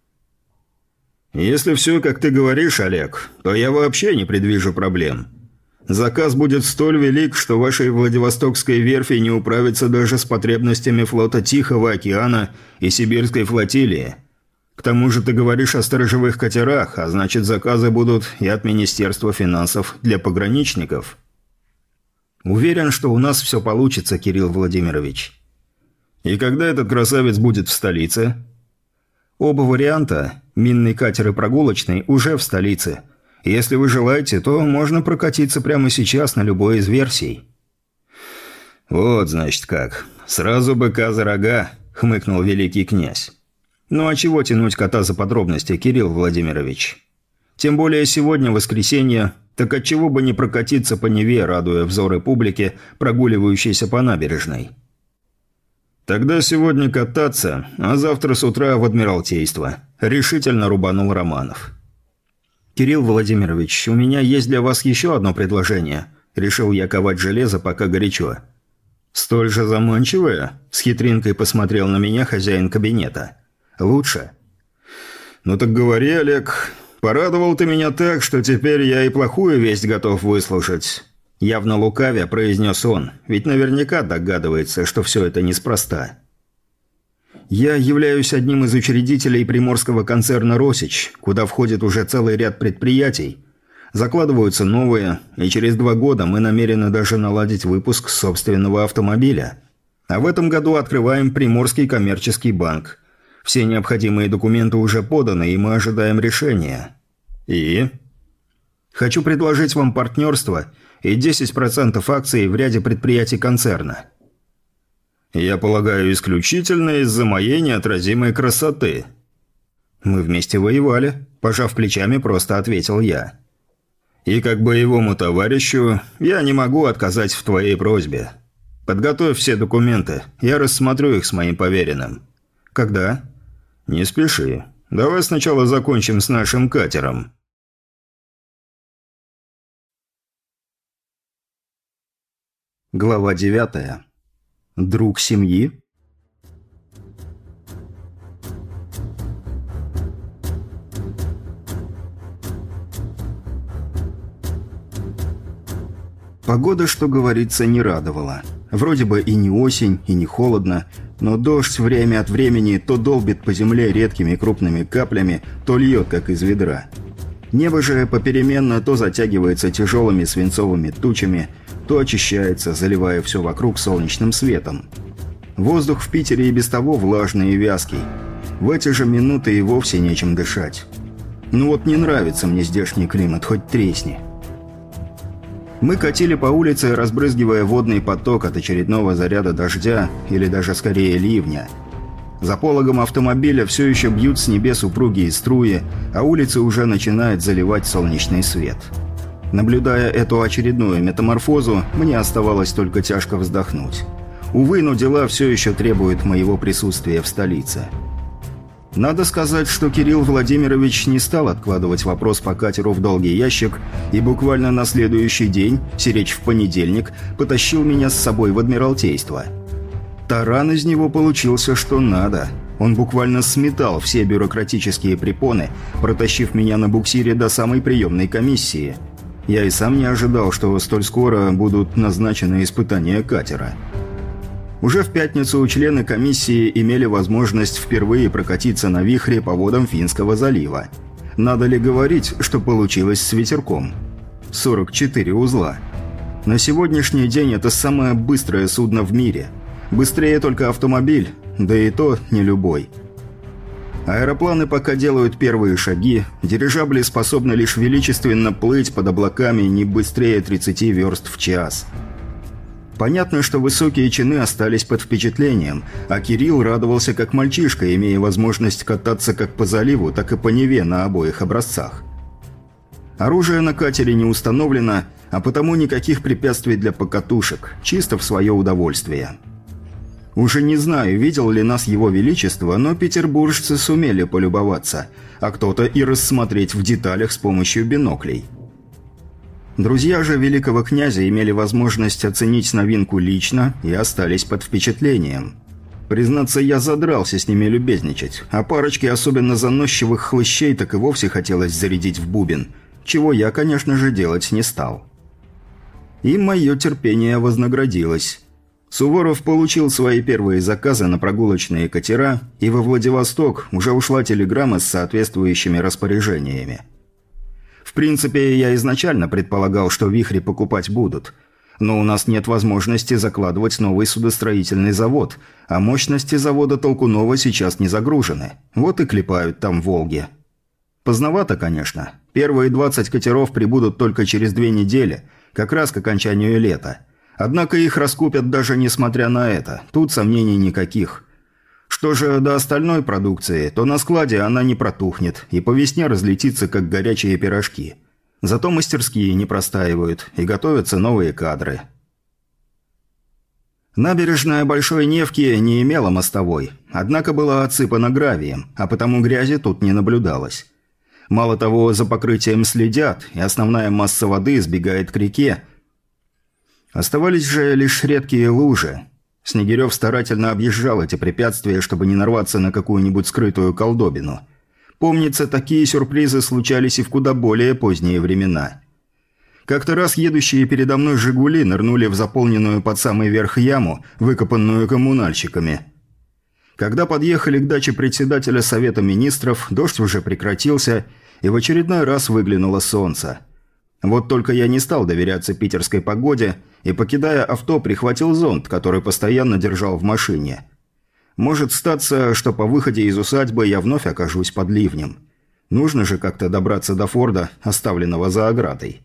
«Если все, как ты говоришь, Олег, то я вообще не предвижу проблем. Заказ будет столь велик, что вашей Владивостокской верфи не управится даже с потребностями флота Тихого океана и Сибирской флотилии. К тому же ты говоришь о сторожевых катерах, а значит заказы будут и от Министерства финансов для пограничников». «Уверен, что у нас все получится, Кирилл Владимирович». «И когда этот красавец будет в столице?» «Оба варианта, минный катер и прогулочный, уже в столице. Если вы желаете, то можно прокатиться прямо сейчас на любой из версий». «Вот, значит, как. Сразу быка за рога», — хмыкнул великий князь. «Ну а чего тянуть кота за подробности, Кирилл Владимирович? Тем более сегодня воскресенье, так отчего бы не прокатиться по Неве, радуя взоры публики, прогуливающейся по набережной?» «Тогда сегодня кататься, а завтра с утра в Адмиралтейство», — решительно рубанул Романов. «Кирилл Владимирович, у меня есть для вас еще одно предложение». Решил я ковать железо, пока горячо. «Столь же заманчивое?» – с хитринкой посмотрел на меня хозяин кабинета. «Лучше». «Ну так говори, Олег. Порадовал ты меня так, что теперь я и плохую весть готов выслушать». Явно лукавя произнес он, ведь наверняка догадывается, что все это неспроста. «Я являюсь одним из учредителей приморского концерна «Росич», куда входит уже целый ряд предприятий. Закладываются новые, и через 2 года мы намерены даже наладить выпуск собственного автомобиля. А в этом году открываем Приморский коммерческий банк. Все необходимые документы уже поданы, и мы ожидаем решения. И? Хочу предложить вам партнерство и 10% акций в ряде предприятий концерна». «Я полагаю, исключительно из-за моей неотразимой красоты». «Мы вместе воевали», – пожав плечами, просто ответил я. «И как боевому товарищу я не могу отказать в твоей просьбе. Подготовь все документы, я рассмотрю их с моим поверенным». «Когда?» «Не спеши. Давай сначала закончим с нашим катером». Глава 9. Друг семьи? Погода, что говорится, не радовала. Вроде бы и не осень, и не холодно, но дождь время от времени то долбит по земле редкими крупными каплями, то льет, как из ведра. Небо же попеременно то затягивается тяжелыми свинцовыми тучами, то очищается, заливая все вокруг солнечным светом. Воздух в Питере и без того влажный и вязкий. В эти же минуты и вовсе нечем дышать. Ну вот не нравится мне здешний климат, хоть тресни. Мы катили по улице, разбрызгивая водный поток от очередного заряда дождя, или даже скорее ливня. За пологом автомобиля все еще бьют с небес упругие струи, а улицы уже начинает заливать солнечный свет. Наблюдая эту очередную метаморфозу, мне оставалось только тяжко вздохнуть. Увы, но дела все еще требуют моего присутствия в столице. Надо сказать, что Кирилл Владимирович не стал откладывать вопрос по катеру в долгий ящик и буквально на следующий день, сиречь в понедельник, потащил меня с собой в Адмиралтейство. Таран из него получился что надо. Он буквально сметал все бюрократические препоны, протащив меня на буксире до самой приемной комиссии. Я и сам не ожидал, что столь скоро будут назначены испытания катера. Уже в пятницу члены комиссии имели возможность впервые прокатиться на вихре по водам Финского залива. Надо ли говорить, что получилось с ветерком? 44 узла. На сегодняшний день это самое быстрое судно в мире. Быстрее только автомобиль, да и то не любой. Аэропланы пока делают первые шаги, дирижабли способны лишь величественно плыть под облаками не быстрее 30 верст в час. Понятно, что высокие чины остались под впечатлением, а Кирилл радовался как мальчишка, имея возможность кататься как по заливу, так и по Неве на обоих образцах. Оружие на катере не установлено, а потому никаких препятствий для покатушек, чисто в свое удовольствие. Уже не знаю, видел ли нас его величество, но петербуржцы сумели полюбоваться, а кто-то и рассмотреть в деталях с помощью биноклей. Друзья же великого князя имели возможность оценить новинку лично и остались под впечатлением. Признаться, я задрался с ними любезничать, а парочке особенно заносчивых хлыщей так и вовсе хотелось зарядить в бубен, чего я, конечно же, делать не стал. И мое терпение вознаградилось. Суворов получил свои первые заказы на прогулочные катера, и во Владивосток уже ушла телеграмма с соответствующими распоряжениями. В принципе, я изначально предполагал, что вихри покупать будут. Но у нас нет возможности закладывать новый судостроительный завод, а мощности завода Толкунова сейчас не загружены. Вот и клепают там «Волги». Поздновато, конечно. Первые 20 катеров прибудут только через 2 недели, как раз к окончанию лета. Однако их раскупят даже несмотря на это. Тут сомнений никаких. Что же до остальной продукции, то на складе она не протухнет и по весне разлетится, как горячие пирожки. Зато мастерские не простаивают и готовятся новые кадры. Набережная Большой Невки не имела мостовой, однако была отсыпана гравием, а потому грязи тут не наблюдалось. Мало того, за покрытием следят, и основная масса воды сбегает к реке. Оставались же лишь редкие лужи. Снегирев старательно объезжал эти препятствия, чтобы не нарваться на какую-нибудь скрытую колдобину. Помнится, такие сюрпризы случались и в куда более поздние времена. Как-то раз едущие передо мной «Жигули» нырнули в заполненную под самый верх яму, выкопанную коммунальщиками. Когда подъехали к даче председателя Совета Министров, дождь уже прекратился, и в очередной раз выглянуло солнце. Вот только я не стал доверяться питерской погоде и, покидая авто, прихватил зонт, который постоянно держал в машине. Может статься, что по выходе из усадьбы я вновь окажусь под ливнем. Нужно же как-то добраться до форда, оставленного за оградой.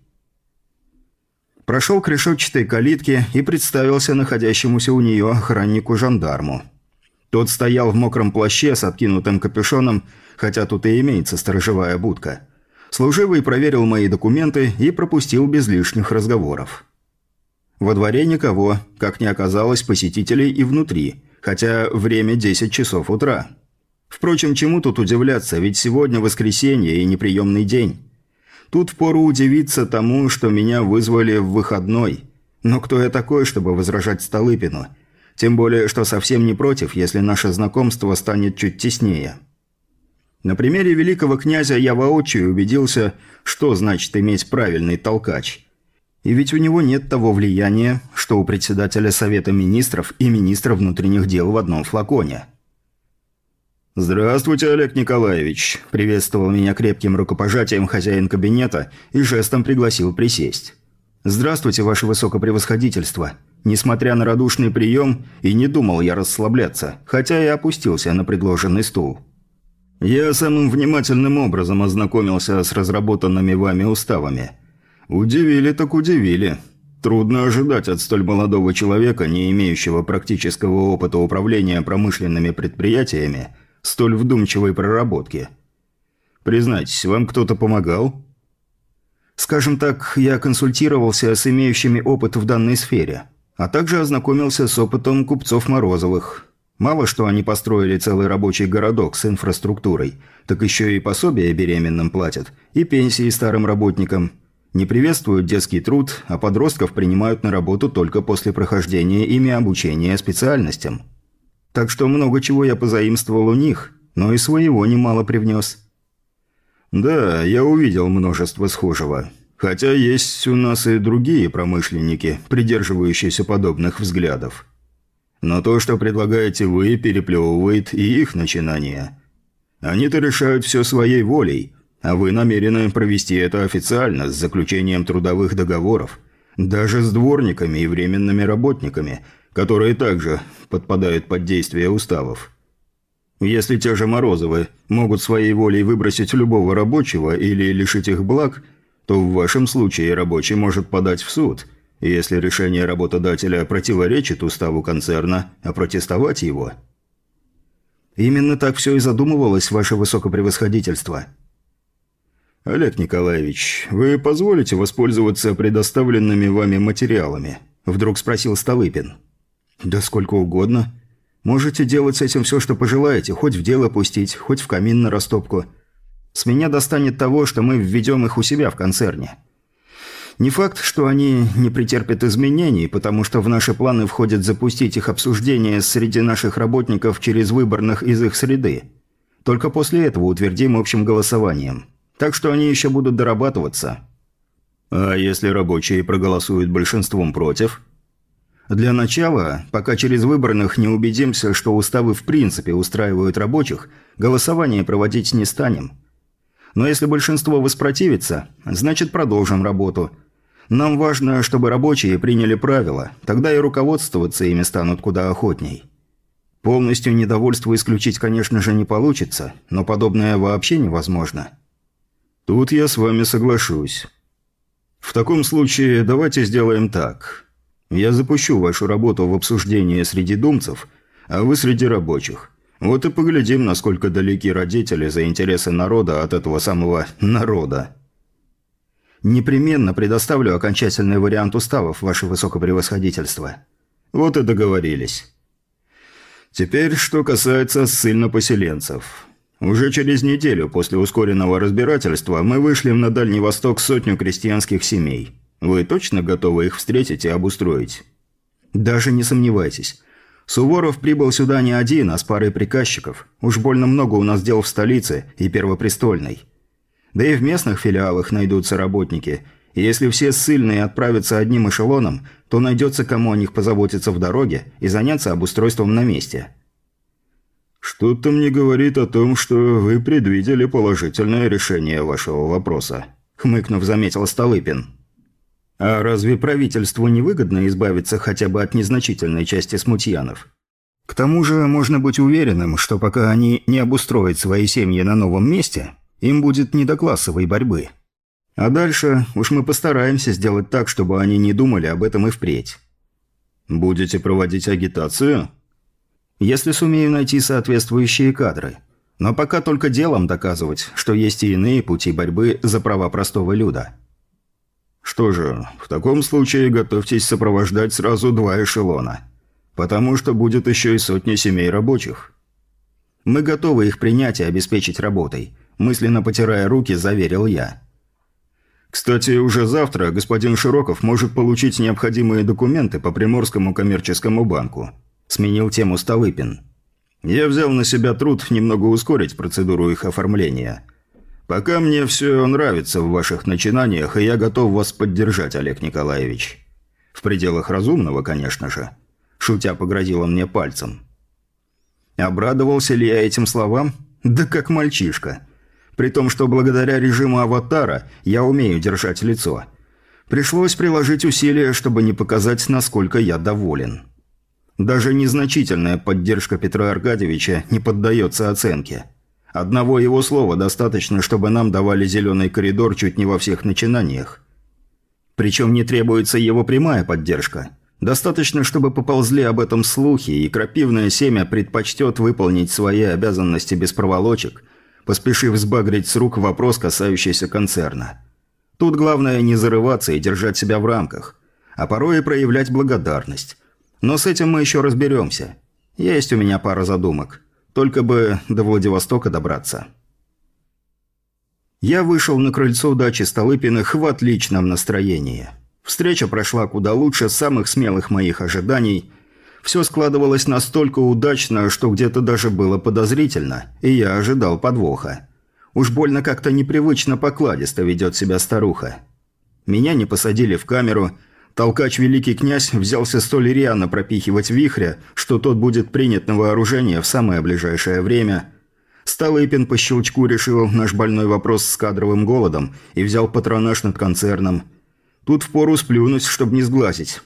Прошел к решетчатой калитке и представился находящемуся у нее охраннику-жандарму. Тот стоял в мокром плаще с откинутым капюшоном, хотя тут и имеется сторожевая будка. Служивый проверил мои документы и пропустил без лишних разговоров. Во дворе никого, как ни оказалось, посетителей и внутри, хотя время 10 часов утра. Впрочем, чему тут удивляться, ведь сегодня воскресенье и неприемный день. Тут впору удивиться тому, что меня вызвали в выходной. Но кто я такой, чтобы возражать Столыпину? Тем более, что совсем не против, если наше знакомство станет чуть теснее. На примере великого князя я воочию убедился, что значит иметь правильный толкач. И ведь у него нет того влияния, что у председателя Совета Министров и министра внутренних дел в одном флаконе. «Здравствуйте, Олег Николаевич», – приветствовал меня крепким рукопожатием хозяин кабинета и жестом пригласил присесть. «Здравствуйте, ваше высокопревосходительство». Несмотря на радушный прием, и не думал я расслабляться, хотя и опустился на предложенный стул. «Я самым внимательным образом ознакомился с разработанными вами уставами. Удивили так удивили. Трудно ожидать от столь молодого человека, не имеющего практического опыта управления промышленными предприятиями, столь вдумчивой проработки. Признайтесь, вам кто-то помогал?» «Скажем так, я консультировался с имеющими опыт в данной сфере, а также ознакомился с опытом купцов Морозовых. Мало что они построили целый рабочий городок с инфраструктурой, так еще и пособия беременным платят, и пенсии старым работникам. Не приветствуют детский труд, а подростков принимают на работу только после прохождения ими обучения специальностям. Так что много чего я позаимствовал у них, но и своего немало привнес. Да, я увидел множество схожего. Хотя есть у нас и другие промышленники, придерживающиеся подобных взглядов. Но то, что предлагаете вы, переплевывает и их начинания. Они-то решают все своей волей, а вы намерены провести это официально, с заключением трудовых договоров, даже с дворниками и временными работниками, которые также подпадают под действие уставов. Если те же Морозовы могут своей волей выбросить любого рабочего или лишить их благ, то в вашем случае рабочий может подать в суд, и если решение работодателя противоречит уставу концерна, опротестовать его. Именно так все и задумывалось, ваше высокопревосходительство. Олег Николаевич, вы позволите воспользоваться предоставленными вами материалами? Вдруг спросил Столыпин. Да сколько угодно. Можете делать с этим все, что пожелаете, хоть в дело пустить, хоть в камин на растопку. С меня достанет того, что мы введем их у себя в концерне. Не факт, что они не претерпят изменений, потому что в наши планы входит запустить их обсуждение среди наших работников через выборных из их среды. Только после этого утвердим общим голосованием. Так что они еще будут дорабатываться. А если рабочие проголосуют большинством против? Для начала, пока через выборных не убедимся, что уставы в принципе устраивают рабочих, голосование проводить не станем. Но если большинство воспротивится, значит продолжим работу. Нам важно, чтобы рабочие приняли правила, тогда и руководствоваться ими станут куда охотней. Полностью недовольство исключить, конечно же, не получится, но подобное вообще невозможно. Тут я с вами соглашусь. В таком случае давайте сделаем так. Я запущу вашу работу в обсуждение среди думцев, а вы среди рабочих. Вот и поглядим, насколько далеки родители за интересы народа от этого самого народа. Непременно предоставлю окончательный вариант уставов, ваше высокопревосходительство. Вот и договорились. Теперь, что касается ссыльнопоселенцев. Уже через неделю после ускоренного разбирательства мы вышлем на Дальний Восток 100 крестьянских семей. Вы точно готовы их встретить и обустроить? Даже не сомневайтесь. Суворов прибыл сюда не один, а с парой приказчиков. Уж больно много у нас дел в столице и Первопрестольной. Да и в местных филиалах найдутся работники. И если все ссыльные отправятся одним эшелоном, то найдется кому о них позаботиться в дороге и заняться обустройством на месте. Что-то мне говорит о том, что вы предвидели положительное решение вашего вопроса, хмыкнув, заметил Столыпин. А разве правительству не выгодно избавиться хотя бы от незначительной части смутьянов? К тому же можно быть уверенным, что пока они не обустроят свои семьи на новом месте, им будет не до классовой борьбы. А дальше уж мы постараемся сделать так, чтобы они не думали об этом и впредь. Будете проводить агитацию? Если сумею найти соответствующие кадры. Но пока только делом доказывать, что есть и иные пути борьбы за права простого люда. Что же, в таком случае готовьтесь сопровождать сразу 2 эшелона. Потому что будет еще и 100 семей рабочих. Мы готовы их принять и обеспечить работой. Мысленно потирая руки, заверил я. Кстати, уже завтра господин Широков может получить необходимые документы по Приморскому коммерческому банку. Сменил тему Столыпин. Я взял на себя труд немного ускорить процедуру их оформления. Пока мне все нравится в ваших начинаниях, и я готов вас поддержать, Олег Николаевич. В пределах разумного, конечно же. Шутя погрозил он мне пальцем. Обрадовался ли я этим словам? Да как мальчишка. При том, что благодаря режиму аватара я умею держать лицо. Пришлось приложить усилия, чтобы не показать, насколько я доволен. Даже незначительная поддержка Петра Аркадьевича не поддается оценке. Одного его слова достаточно, чтобы нам давали зеленый коридор чуть не во всех начинаниях. Причем не требуется его прямая поддержка. Достаточно, чтобы поползли об этом слухи, и крапивное семя предпочтет выполнить свои обязанности без проволочек, поспешив сбагрить с рук вопрос, касающийся концерна. Тут главное не зарываться и держать себя в рамках, а порой и проявлять благодарность. Но с этим мы еще разберемся. Есть у меня пара задумок. Только бы до Владивостока добраться. Я вышел на крыльцо дачи Столыпиных в отличном настроении. Встреча прошла куда лучше самых смелых моих ожиданий. Все складывалось настолько удачно, что где-то даже было подозрительно, и я ожидал подвоха. Уж больно как-то непривычно покладисто ведет себя старуха. Меня не посадили в камеру. Толкач великий князь взялся столь рьяно пропихивать Вихря, что тот будет принят на вооружение в самое ближайшее время. Столыпин по щелчку решил наш больной вопрос с кадровым голодом и взял патронаж над концерном. Тут впору сплюнуть, чтобы не сглазить.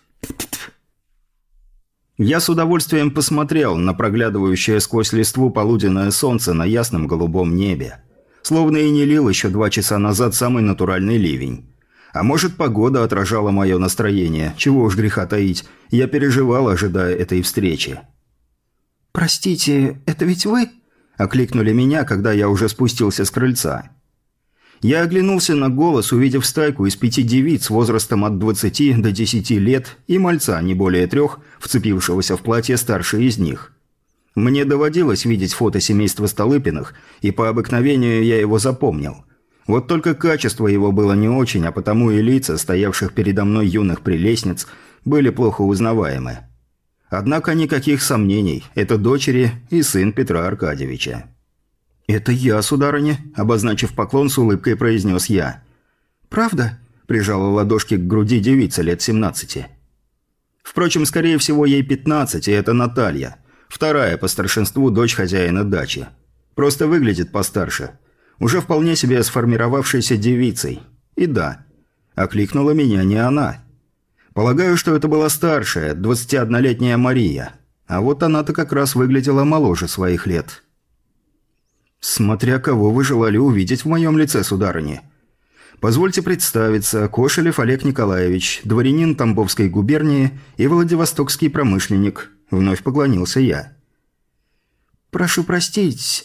Я с удовольствием посмотрел на проглядывающее сквозь листву полуденное солнце на ясном голубом небе. Словно и не лил еще 2 часа назад самый натуральный ливень. А может, погода отражала мое настроение, чего уж греха таить. Я переживал, ожидая этой встречи. «Простите, это ведь вы?» – окликнули меня, когда я уже спустился с крыльца. Я оглянулся на голос, увидев стайку из 5 девиц возрастом от 20 до 10 лет и мальца не более 3, вцепившегося в платье старше из них. Мне доводилось видеть фото семейства Столыпиных, и по обыкновению я его запомнил. Вот только качество его было не очень, а потому и лица, стоявших передо мной юных прелестниц, были плохо узнаваемы. Однако никаких сомнений, это дочери и сын Петра Аркадьевича. «Это я, сударыня», – обозначив поклон, с улыбкой произнес я. «Правда?» – прижала ладошки к груди девица лет 17. Впрочем, скорее всего, ей 15, и это Наталья, вторая по старшинству дочь хозяина дачи. Просто выглядит постарше. Уже вполне себе сформировавшейся девицей. И да, окликнула меня не она. Полагаю, что это была старшая, 21-летняя Мария. А вот она-то как раз выглядела моложе своих лет. «Смотря кого вы желали увидеть в моем лице, сударыня. Позвольте представиться, Кошелев Олег Николаевич, дворянин Тамбовской губернии и владивостокский промышленник», – вновь поклонился я. «Прошу простить,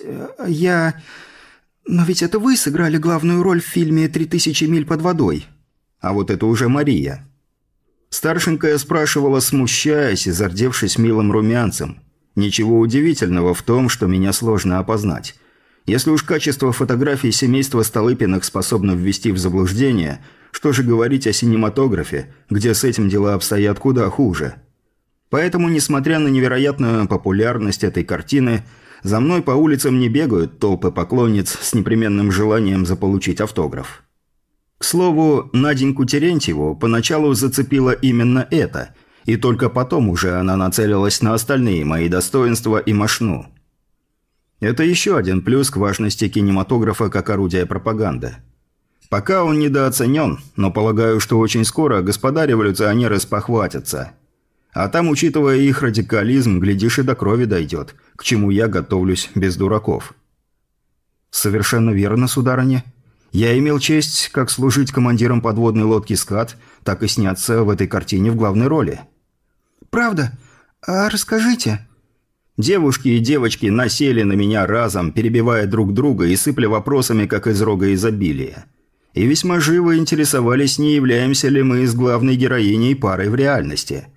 Но ведь это вы сыграли главную роль в фильме «3000 миль под водой». А вот это уже Мария». Старшенькая спрашивала, смущаясь и зардевшись милым румянцем. Ничего удивительного в том, что меня сложно опознать. Если уж качество фотографий семейства Столыпиных способно ввести в заблуждение, что же говорить о синематографе, где с этим дела обстоят куда хуже. Поэтому, несмотря на невероятную популярность этой картины, за мной по улицам не бегают толпы поклонниц с непременным желанием заполучить автограф. К слову, Наденьку Терентьеву поначалу зацепило именно это, и только потом уже она нацелилась на остальные мои достоинства и мошну. Это еще один плюс к важности кинематографа как орудия пропаганды. Пока он недооценен, но полагаю, что очень скоро господа революционеры спохватятся. А там, учитывая их радикализм, глядишь, и до крови дойдет, к чему я готовлюсь без дураков. «Совершенно верно, сударыня. Я имел честь как служить командиром подводной лодки «Скат», так и сняться в этой картине в главной роли». «Правда? А расскажите». Девушки и девочки насели на меня разом, перебивая друг друга и сыпля вопросами, как из рога изобилия. И весьма живо интересовались, не являемся ли мы с главной героиней парой в реальности.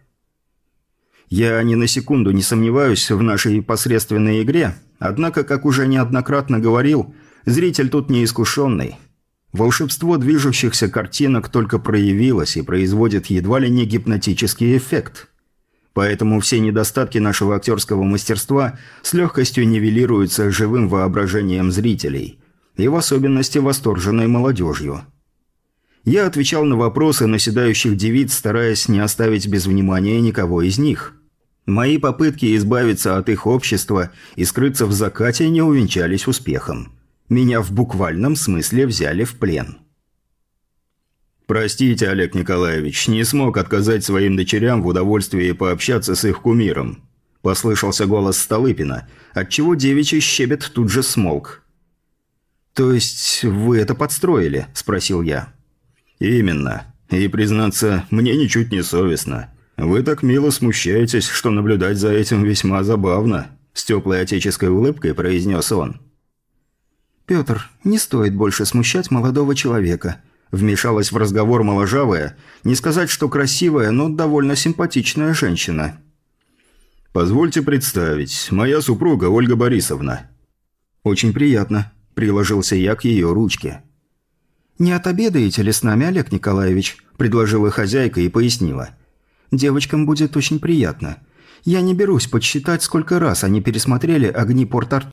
Я ни на секунду не сомневаюсь в нашей посредственной игре, однако, как уже неоднократно говорил, зритель тут неискушенный. Волшебство движущихся картинок только проявилось и производит едва ли не гипнотический эффект. Поэтому все недостатки нашего актерского мастерства с легкостью нивелируются живым воображением зрителей, и в особенности восторженной молодежью. Я отвечал на вопросы наседающих девиц, стараясь не оставить без внимания никого из них. Мои попытки избавиться от их общества и скрыться в закате не увенчались успехом. Меня в буквальном смысле взяли в плен. «Простите, Олег Николаевич, не смог отказать своим дочерям в удовольствии пообщаться с их кумиром», – послышался голос Столыпина, отчего девичий щебет тут же смолк. «То есть вы это подстроили?» – спросил я. «Именно. И, признаться, мне ничуть не совестно. Вы так мило смущаетесь, что наблюдать за этим весьма забавно», – с теплой отеческой улыбкой произнес он. «Петр, не стоит больше смущать молодого человека», – вмешалась в разговор моложавая, не сказать, что красивая, но довольно симпатичная женщина. «Позвольте представить, моя супруга Ольга Борисовна». «Очень приятно», – приложился я к ее ручке. «Не отобедаете ли с нами, Олег Николаевич?» – предложила хозяйка и пояснила. «Девочкам будет очень приятно. Я не берусь подсчитать, сколько раз они пересмотрели огни Порт-Артура.